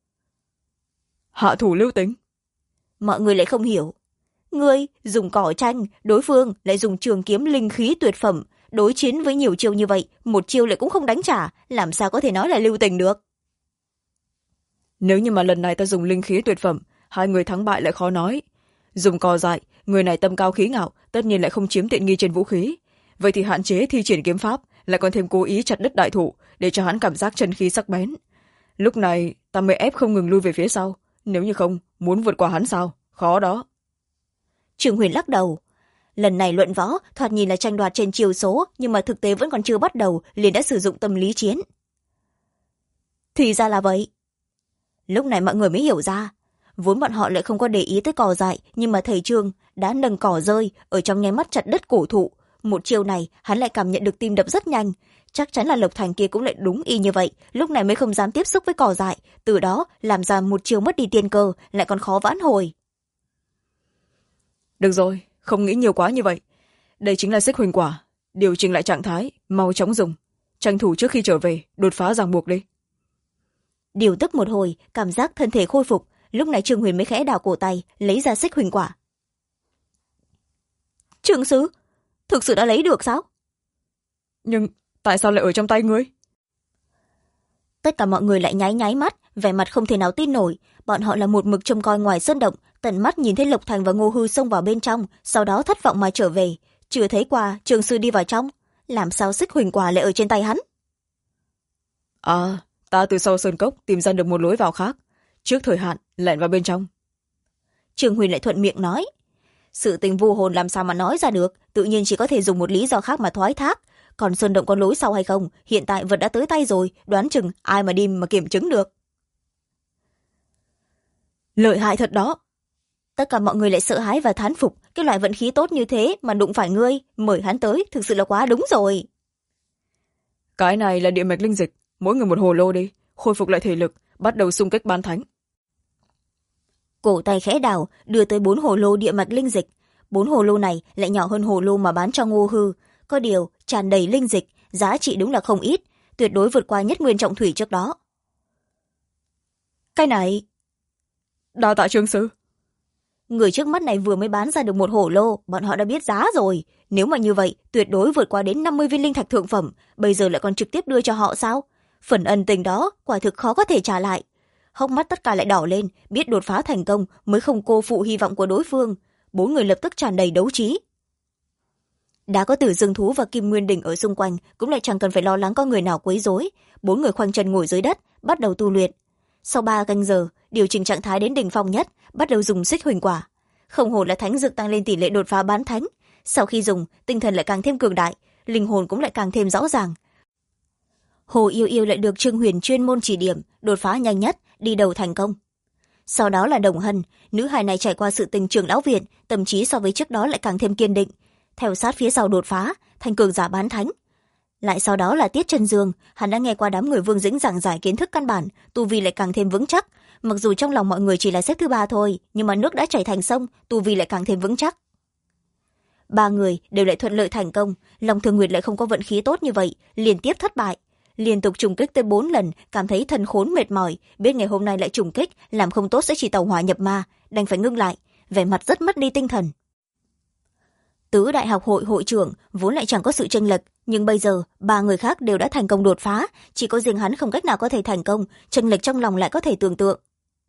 Hạ thủ lưu tình? Mọi người lại không hiểu. Ngươi dùng cỏ tranh, đối phương lại dùng trường kiếm linh khí tuyệt phẩm, đối chiến với nhiều chiêu như vậy, một chiêu lại cũng không đánh trả, làm sao có thể nói là lưu tình được? Nếu như mà lần này ta dùng linh khí tuyệt phẩm, hai người thắng bại lại khó nói. Dùng cò dại, người này tâm cao khí ngạo, tất nhiên lại không chiếm tiện nghi trên vũ khí. Vậy thì hạn chế thi triển kiếm pháp, lại còn thêm cố ý chặt đứt đại thủ, để cho hắn cảm giác chân khí sắc bén. Lúc này ta mới ép không ngừng lui về phía sau, nếu như không, muốn vượt qua hắn sao? Khó đó. Trương Huyền lắc đầu. Lần này luận võ, thoạt nhìn là tranh đoạt trên chiều số, nhưng mà thực tế vẫn còn chưa bắt đầu, liền đã sử dụng tâm lý chiến. Thì ra là vậy. Lúc này mọi người mới hiểu ra. Vốn bọn họ lại không có để ý tới cỏ dại, nhưng mà thầy Trương đã nâng cỏ rơi, ở trong nháy mắt chặt đứt cổ thụ. Một chiêu này, hắn lại cảm nhận được tim đập rất nhanh. Chắc chắn là Lộc Thành kia cũng lại đúng y như vậy, lúc này mới không dám tiếp xúc với cỏ dại, từ đó làm ra một chiêu mất đi tiên cơ, lại còn khó vãn hồi. Được rồi, không nghĩ nhiều quá như vậy. Đây chính là xích huỳnh quả, điều chỉnh lại trạng thái, mau chóng dùng. Tranh thủ trước khi trở về, đột phá ràng buộc đi. Điều tức một hồi, cảm giác thân thể khôi phục, lúc này Trương Huyền mới khẽ đào cổ tay, lấy ra xích huỳnh quả. Trương sứ, thực sự đã lấy được sao? Nhưng tại sao lại ở trong tay ngươi? Tất cả mọi người lại nháy nháy mắt, vẻ mặt không thể nào tin nổi. Bọn họ là một mực trông coi ngoài sơn động, tận mắt nhìn thấy Lục Thành và Ngô Hư xông vào bên trong, sau đó thất vọng mà trở về. Chưa thấy qua trường sư đi vào trong, làm sao xích huỳnh quả lại ở trên tay hắn? Ta từ sau sơn cốc tìm ra được một lối vào khác, trước thời hạn lẻn vào bên trong. Trường Huỳnh lại thuận miệng nói. Sự tình vu hồn làm sao mà nói ra được, tự nhiên chỉ có thể dùng một lý do khác mà thoái thác. Còn sơn động có lối sau hay không, hiện tại vật đã tới tay rồi, đoán chừng ai mà đi mà kiểm chứng được. Lợi hại thật đó. Tất cả mọi người lại sợ hãi và thán phục, cái loại vận khí tốt như thế mà đụng phải ngươi, mời hắn tới thực sự là quá đúng rồi. Cái này là địa mạch linh dịch, mỗi người một hồ lô đi, khôi phục lại thể lực, bắt đầu xung kích bán thánh. Cổ tay khẽ đào, đưa tới 4 hồ lô địa mạch linh dịch. 4 hồ lô này lại nhỏ hơn hồ lô mà bán cho Ngô Hư, có điều tràn đầy linh dịch, giá trị đúng là không ít, tuyệt đối vượt qua Nhất Nguyên Trọng Thủy trước đó. Cái này... Đa tạ Trương sư. Người trước mắt này vừa mới bán ra được một hổ lô, bọn họ đã biết giá rồi. Nếu mà như vậy, tuyệt đối vượt qua đến 50 viên linh thạch thượng phẩm, bây giờ lại còn trực tiếp đưa cho họ sao? Phần ân tình đó, quả thực khó có thể trả lại. Hốc mắt tất cả lại đỏ lên, biết đột phá thành công mới không cô phụ hy vọng của đối phương. 4 người lập tức tràn đầy đấu trí. Đã có Tử Dương Thú và Kim Nguyên Đỉnh ở xung quanh, cũng lại chẳng cần phải lo lắng có người nào quấy rối. 4 người khoanh chân ngồi dưới đất, bắt đầu tu luyện. Sau 3 canh giờ, điều chỉnh trạng thái đến đỉnh phong nhất, bắt đầu dùng xích huỳnh quả. Không hổ là thánh dược tăng lên tỷ lệ đột phá bán thánh. Sau khi dùng, tinh thần lại càng thêm cường đại, linh hồn cũng lại càng thêm rõ ràng. Hồ Yêu Yêu lại được Trương Huyền chuyên môn chỉ điểm, đột phá nhanh nhất, đi đầu thành công. Sau đó là Đồng Hân, nữ hài này trải qua sự tình trưởng lão viện, tâm trí so với trước đó lại càng thêm kiên định, theo sát phía sau đột phá, thành cường giả bán thánh. Lại sau đó là Tiết Trân Dương, hắn đã nghe qua đám người Vương Dĩnh giảng giải kiến thức căn bản, tu vi lại càng thêm vững chắc. Mặc dù trong lòng mọi người chỉ là xếp thứ 3 thôi, nhưng mà nước đã chảy thành sông, tu vi lại càng thêm vững chắc. 3 người đều lại thuận lợi thành công, Long Thương Nguyệt lại không có vận khí tốt như vậy, liên tiếp thất bại. Liên tục trùng kích tới 4 lần, cảm thấy thân khốn mệt mỏi, biết ngày hôm nay lại trùng kích, làm không tốt sẽ chỉ tàu hỏa nhập ma, đành phải ngưng lại, vẻ mặt rất mất đi tinh thần. Tứ đại học hội hội trưởng vốn lại chẳng có sự chênh lệch, nhưng bây giờ 3 người khác đều đã thành công đột phá, chỉ có riêng hắn không cách nào có thể thành công, chênh lệch trong lòng lại có thể tưởng tượng.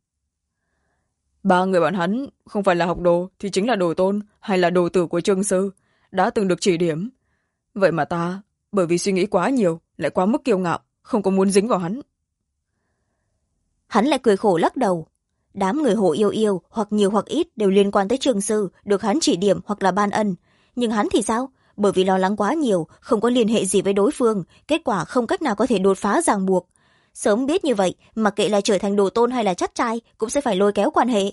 3 người bọn hắn không phải là học đồ thì chính là đồ tôn hay là đồ tử của Trương sư, đã từng được chỉ điểm. Vậy mà ta, bởi vì suy nghĩ quá nhiều, lại quá mức kiêu ngạo, không có muốn dính vào hắn. Hắn lại cười khổ lắc đầu. Đám người Hồ Yêu Yêu hoặc nhiều hoặc ít đều liên quan tới Trương sư, được hắn chỉ điểm hoặc là ban ân. Nhưng hắn thì sao? Bởi vì lo lắng quá nhiều, không có liên hệ gì với đối phương, kết quả không cách nào có thể đột phá ràng buộc. Sớm biết như vậy, mặc kệ là trở thành đồ tôn hay là chắt trai, cũng sẽ phải lôi kéo quan hệ.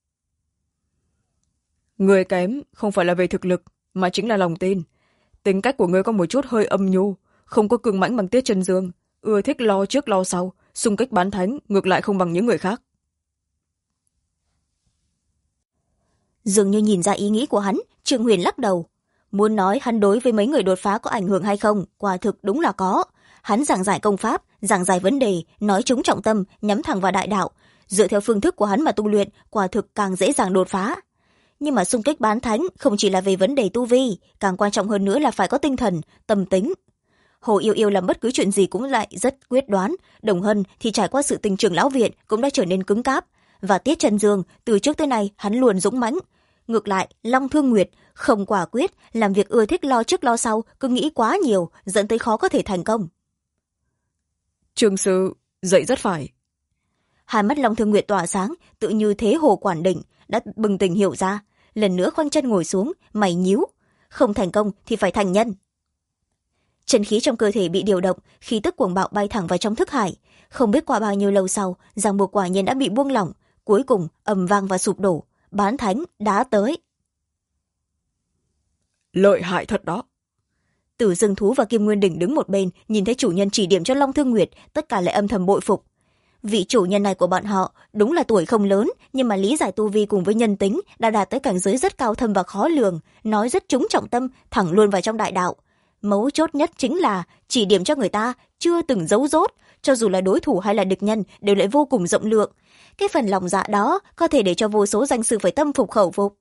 Người kém không phải là về thực lực, mà chính là lòng tin. Tính cách của ngươi có một chút hơi âm nhu, không có cứng mãnh bằng Tiết Trân Dương, ưa thích lo trước lo sau, xung kích bán thánh ngược lại không bằng những người khác. Dường như nhìn ra ý nghĩ của hắn, Trương Huyền lắc đầu. Muốn nói hắn đối với mấy người đột phá có ảnh hưởng hay không, quả thực đúng là có. Hắn giảng giải công pháp, giảng giải vấn đề, nói trúng trọng tâm, nhắm thẳng vào đại đạo. Dựa theo phương thức của hắn mà tu luyện, quả thực càng dễ dàng đột phá. Nhưng mà xung kích bán thánh không chỉ là về vấn đề tu vi, càng quan trọng hơn nữa là phải có tinh thần, tâm tính. Hồ Yêu Yêu làm bất cứ chuyện gì cũng lại rất quyết đoán, Đồng Hân thì trải qua sự tình trưởng lão viện cũng đã trở nên cứng cáp. Và Tiết Trân Dương, từ trước tới nay hắn luôn dũng mãnh. Ngược lại, Long Thương Nguyệt không quả quyết, làm việc ưa thích lo trước lo sau, cứ nghĩ quá nhiều, dẫn tới khó có thể thành công. Trương sư dạy rất phải. Hai mắt Long Thương Nguyệt tỏa sáng, tự như thế hồ quản đỉnh, đã bừng tỉnh hiểu ra. Lần nữa khoanh chân ngồi xuống, mày nhíu. Không thành công thì phải thành nhân. Chân khí trong cơ thể bị điều động, khí tức cuồng bạo bay thẳng vào trong thức hải. Không biết qua bao nhiêu lâu sau, ràng buộc quả nhiên đã bị buông lỏng, cuối cùng ầm vang và sụp đổ. Bán thánh đã tới. Lợi hại thật đó. Tử Dương Thú và Kim Nguyên Đỉnh đứng một bên, nhìn thấy chủ nhân chỉ điểm cho Long Thương Nguyệt, tất cả lại âm thầm bội phục. Vị chủ nhân này của bọn họ đúng là tuổi không lớn, nhưng mà lý giải tu vi cùng với nhân tính đã đạt tới cảnh giới rất cao thâm và khó lường, nói rất trúng trọng tâm, thẳng luôn vào trong đại đạo. Mấu chốt nhất chính là chỉ điểm cho người ta chưa từng giấu dốt, cho dù là đối thủ hay là địch nhân đều lại vô cùng rộng lượng. Cái phần lòng dạ đó có thể để cho vô số danh sư phải tâm phục khẩu phục.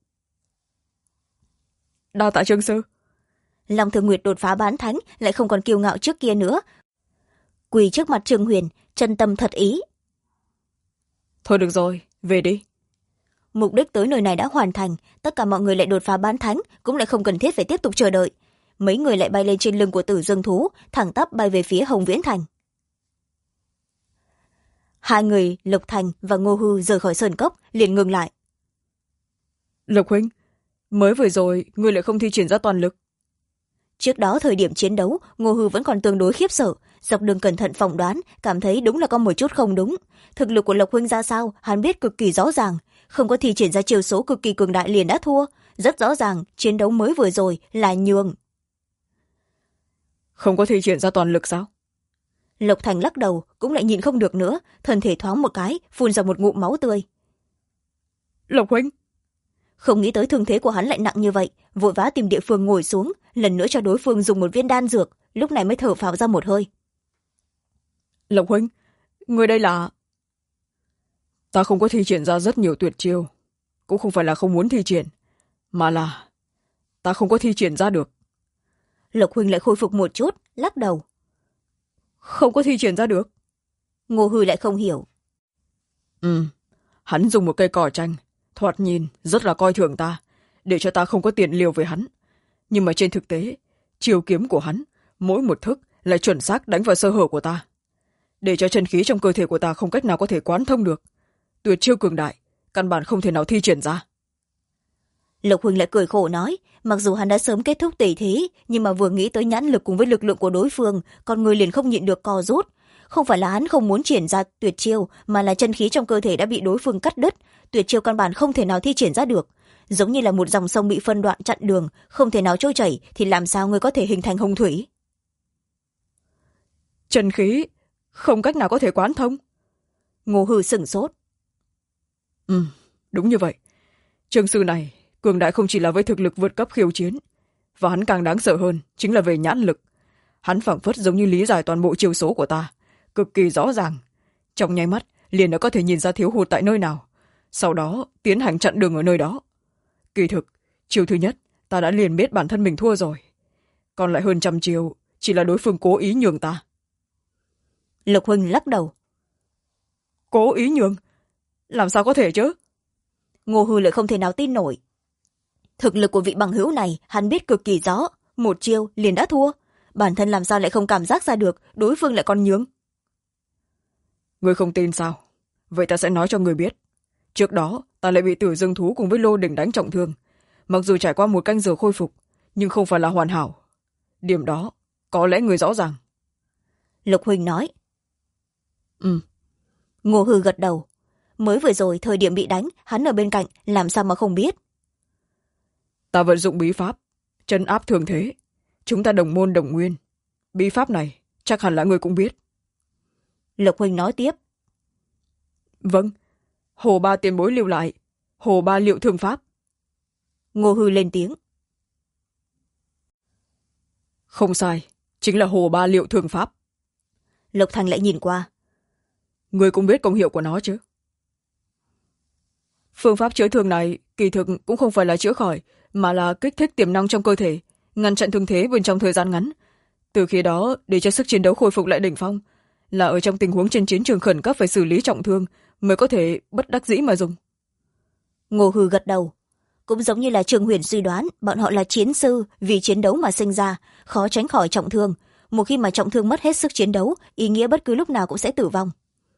Đa tạ Trương sư. Long Thương Nguyệt đột phá bán thánh lại không còn kiêu ngạo trước kia nữa. quỳ trước mặt Trương Huyền, chân tâm thật ý. Thôi được rồi, về đi. Mục đích tới nơi này đã hoàn thành, tất cả mọi người lại đột phá bán thánh, cũng lại không cần thiết phải tiếp tục chờ đợi. Mấy người lại bay lên trên lưng của Tử Dương thú, thẳng tắp bay về phía Hồng Viễn Thành. Hai người Lục Thành và Ngô Hư rời khỏi sơn cốc liền ngừng lại. Lục huynh, mới vừa rồi ngươi lại không thi triển ra toàn lực. Trước đó thời điểm chiến đấu, Ngô Hư vẫn còn tương đối khiếp sợ, dọc đường cẩn thận phỏng đoán, cảm thấy đúng là có một chút không đúng. Thực lực của Lục huynh ra sao, hắn biết cực kỳ rõ ràng, không có thi triển ra chiêu số cực kỳ cường đại liền đã thua. Rất rõ ràng, chiến đấu mới vừa rồi là nhường. Không có thi triển ra toàn lực sao? Lục Thành lắc đầu, cũng lại nhìn không được nữa, thân thể thoáng một cái, phun ra một ngụm máu tươi. Lục huynh, không nghĩ tới thương thế của hắn lại nặng như vậy, vội vã tìm địa phương ngồi xuống, lần nữa cho đối phương dùng một viên đan dược, lúc này mới thở phào ra một hơi. Lục huynh, người đây là... Ta không có thi triển ra rất nhiều tuyệt chiêu, cũng không phải là không muốn thi triển, mà là ta không có thi triển ra được. Lục huynh lại khôi phục một chút, lắc đầu. Không có thi triển ra được? Ngô Hư lại không hiểu. Hắn dùng một cây cỏ tranh, thoạt nhìn rất là coi thường ta, để cho ta không có tiền liều với hắn. Nhưng mà trên thực tế, chiêu kiếm của hắn, mỗi một thức lại chuẩn xác đánh vào sơ hở của ta, để cho chân khí trong cơ thể của ta không cách nào có thể quán thông được. Tuyệt chiêu cường đại, căn bản không thể nào thi triển ra. Lục huynh lại cười khổ nói, mặc dù hắn đã sớm kết thúc tỷ thí, nhưng mà vừa nghĩ tới nhãn lực cùng với lực lượng của đối phương, con người liền không nhịn được co rút. Không phải là hắn không muốn triển ra tuyệt chiêu, mà là chân khí trong cơ thể đã bị đối phương cắt đứt, tuyệt chiêu căn bản không thể nào thi triển ra được. Giống như là một dòng sông bị phân đoạn chặn đường, không thể nào trôi chảy, thì làm sao người có thể hình thành hồng thủy? Chân khí không cách nào có thể quán thông? Ngô Hư sửng sốt. Đúng như vậy. Trương sư này cường đại không chỉ là với thực lực vượt cấp khiêu chiến, và hắn càng đáng sợ hơn chính là về nhãn lực. Hắn phảng phất giống như lý giải toàn bộ chiêu số của ta, cực kỳ rõ ràng. Trong nháy mắt liền đã có thể nhìn ra thiếu hụt tại nơi nào, sau đó tiến hành chặn đường ở nơi đó. Kỳ thực, chiêu thứ nhất ta đã liền biết bản thân mình thua rồi, còn lại hơn 100 chiêu chỉ là đối phương cố ý nhường ta. Lục huynh lắc đầu. Cố ý nhường? Làm sao có thể chứ? Ngô Hư lại không thể nào tin nổi. Thực lực của vị bằng hữu này hắn biết cực kỳ rõ, một chiêu liền đã thua, bản thân làm sao lại không cảm giác ra được đối phương lại còn nhường. Ngươi không tin sao? Vậy ta sẽ nói cho ngươi biết. Trước đó ta lại bị Tử Dương thú cùng với Lô Đỉnh đánh trọng thương, mặc dù trải qua một canh giờ khôi phục, nhưng không phải là hoàn hảo. Điểm đó có lẽ ngươi rõ ràng. Lục huynh nói. Ngô Hư gật đầu. Mới vừa rồi thời điểm bị đánh, hắn ở bên cạnh, làm sao mà không biết. Ta vận dụng bí pháp trấn áp thường thế, chúng ta đồng môn đồng nguyên. Bí pháp này chắc hẳn là ngươi cũng biết. Lục huynh nói tiếp. Vâng, Hồ Ba tiền bối lưu lại Hồ Ba liệu thương pháp. Ngô Hư lên tiếng. Không sai, chính là Hồ Ba liệu thương pháp. Lục Thành lại nhìn qua. Ngươi cũng biết công hiệu của nó chứ? Phương pháp chữa thương này kỳ thực cũng không phải là chữa khỏi, mà là kích thích tiềm năng trong cơ thể, ngăn chặn thương thế bên trong thời gian ngắn. Từ khi đó, để cho sức chiến đấu khôi phục lại đỉnh phong, là ở trong tình huống trên chiến trường khẩn cấp phải xử lý trọng thương mới có thể bất đắc dĩ mà dùng. Ngô Hư gật đầu. Cũng giống như là Trương Huyền suy đoán, bọn họ là chiến sư, vì chiến đấu mà sinh ra, khó tránh khỏi trọng thương. Một khi mà trọng thương mất hết sức chiến đấu, ý nghĩa bất cứ lúc nào cũng sẽ tử vong.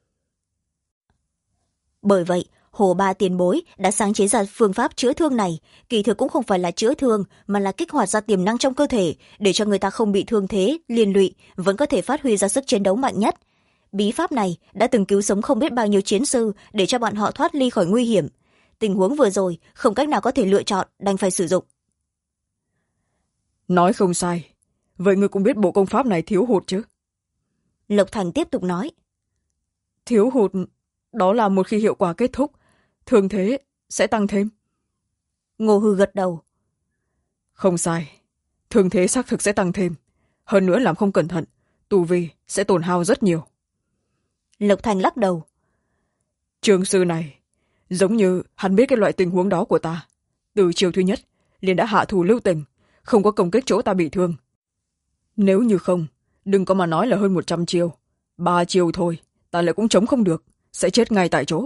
Bởi vậy, Hồ Ba tiền bối đã sáng chế ra phương pháp chữa thương này, kỳ thực cũng không phải là chữa thương, mà là kích hoạt ra tiềm năng trong cơ thể, để cho người ta không bị thương thế, liên lụy, vẫn có thể phát huy ra sức chiến đấu mạnh nhất. Bí pháp này đã từng cứu sống không biết bao nhiêu chiến sư, để cho bọn họ thoát ly khỏi nguy hiểm. Tình huống vừa rồi, không cách nào có thể lựa chọn, đành phải sử dụng. Nói không sai. Vậy ngươi cũng biết bộ công pháp này thiếu hụt chứ? Lục Thành tiếp tục nói. Thiếu hụt, đó là một khi hiệu quả kết thúc, thương thế sẽ tăng thêm. Ngô Hư gật đầu. Không sai, thương thế xác thực sẽ tăng thêm. Hơn nữa làm không cẩn thận, tu vi sẽ tổn hao rất nhiều. Lục Thành lắc đầu. Trương sư này, giống như hắn biết cái loại tình huống đó của ta. Từ chiều thứ nhất, liền đã hạ thủ lưu tình, không có công kích chỗ ta bị thương. Nếu như không, đừng có mà nói là hơn 100 chiêu, 3 chiều thôi, ta lại cũng chống không được, sẽ chết ngay tại chỗ.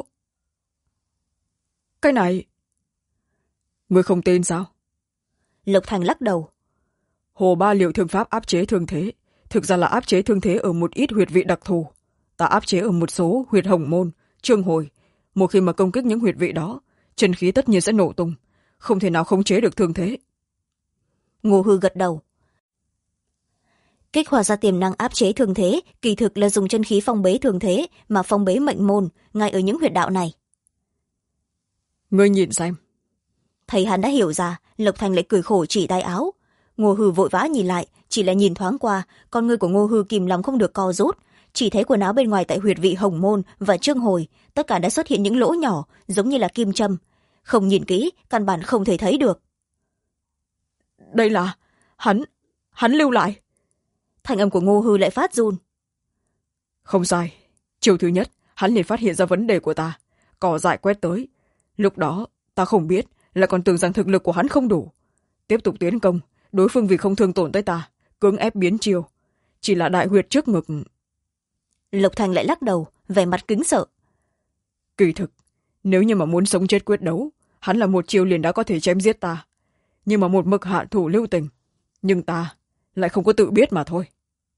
Cái này... Ngươi không tin sao? Lục Thành lắc đầu. Hồ Ba liệu thương pháp áp chế thương thế, thực ra là áp chế thương thế ở một ít huyệt vị đặc thù. Ta áp chế ở một số huyệt hồng môn, trương hồi. Một khi mà công kích những huyệt vị đó, chân khí tất nhiên sẽ nổ tung, không thể nào khống chế được thương thế. Ngô Hư gật đầu. Kích hoạt ra tiềm năng áp chế thương thế, kỳ thực là dùng chân khí phong bế thương thế, mà phong bế mệnh môn, ngay ở những huyệt đạo này. Ngươi nhìn xem. Thấy hắn đã hiểu ra, Lục Thành lại cười khổ chỉ tay áo. Ngô Hư vội vã nhìn lại, chỉ là nhìn thoáng qua, con ngươi của Ngô Hư kìm lòng không được co rút. Chỉ thấy quần áo bên ngoài tại huyệt vị hồng môn và trương hồi, tất cả đã xuất hiện những lỗ nhỏ, giống như là kim châm. Không nhìn kỹ, căn bản không thể thấy được. Đây là... Hắn lưu lại. Thanh âm của Ngô Hư lại phát run. Không sai. Chiều thứ nhất, hắn liền phát hiện ra vấn đề của ta. Cỏ dại quét tới. Lúc đó, ta không biết, là còn tưởng rằng thực lực của hắn không đủ. Tiếp tục tiến công, đối phương vì không thương tổn tới ta, cưỡng ép biến chiều. Chỉ là đại huyệt trước ngực. Lục Thành lại lắc đầu, vẻ mặt kính sợ. Kỳ thực, nếu như mà muốn sống chết quyết đấu, hắn là một chiều liền đã có thể chém giết ta. Nhưng mà một mực hạ thủ lưu tình. Nhưng ta lại không có tự biết mà thôi.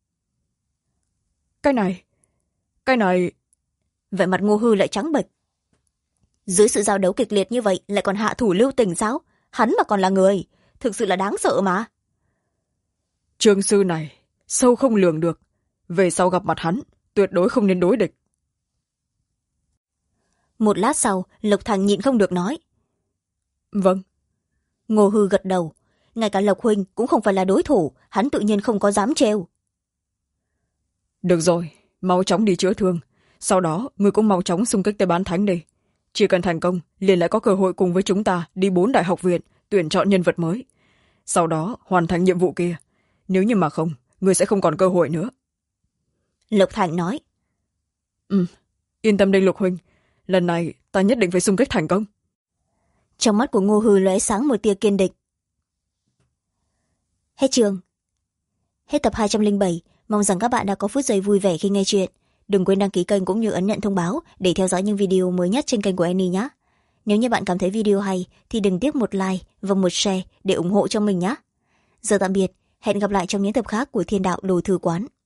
Cái này... Vẻ mặt Ngô Hư lại trắng bệch. Dưới sự giao đấu kịch liệt như vậy lại còn hạ thủ lưu tình sao? Hắn mà còn là người, thực sự là đáng sợ mà. Trương sư này, sâu không lường được. Về sau gặp mặt hắn, tuyệt đối không nên đối địch. Một lát sau, Lục Thành nhịn không được nói. Vâng. Ngô Hư gật đầu. Ngay cả Lộc huynh cũng không phải là đối thủ, hắn tự nhiên không có dám trêu. Được rồi, mau chóng đi chữa thương. Sau đó, ngươi cũng mau chóng xung kích tới bán thánh đi. Chỉ cần thành công, liền lại có cơ hội cùng với chúng ta đi 4 đại học viện, tuyển chọn nhân vật mới. Sau đó, hoàn thành nhiệm vụ kia. Nếu như mà không, ngươi sẽ không còn cơ hội nữa. Lục Thành nói. Yên tâm đi Lục huynh. Lần này, ta nhất định phải xung kích thành công. Trong mắt của Ngô Hư lóe sáng một tia kiên định. Hết chương. Hết tập 207. Mong rằng các bạn đã có phút giây vui vẻ khi nghe chuyện. Đừng quên đăng ký kênh cũng như ấn nhận thông báo để theo dõi những video mới nhất trên kênh của Annie nhé. Nếu như bạn cảm thấy video hay thì đừng tiếc một like và một share để ủng hộ cho mình nhé. Giờ tạm biệt, hẹn gặp lại trong những tập khác của Thiên Đạo Đồ Thư Quán.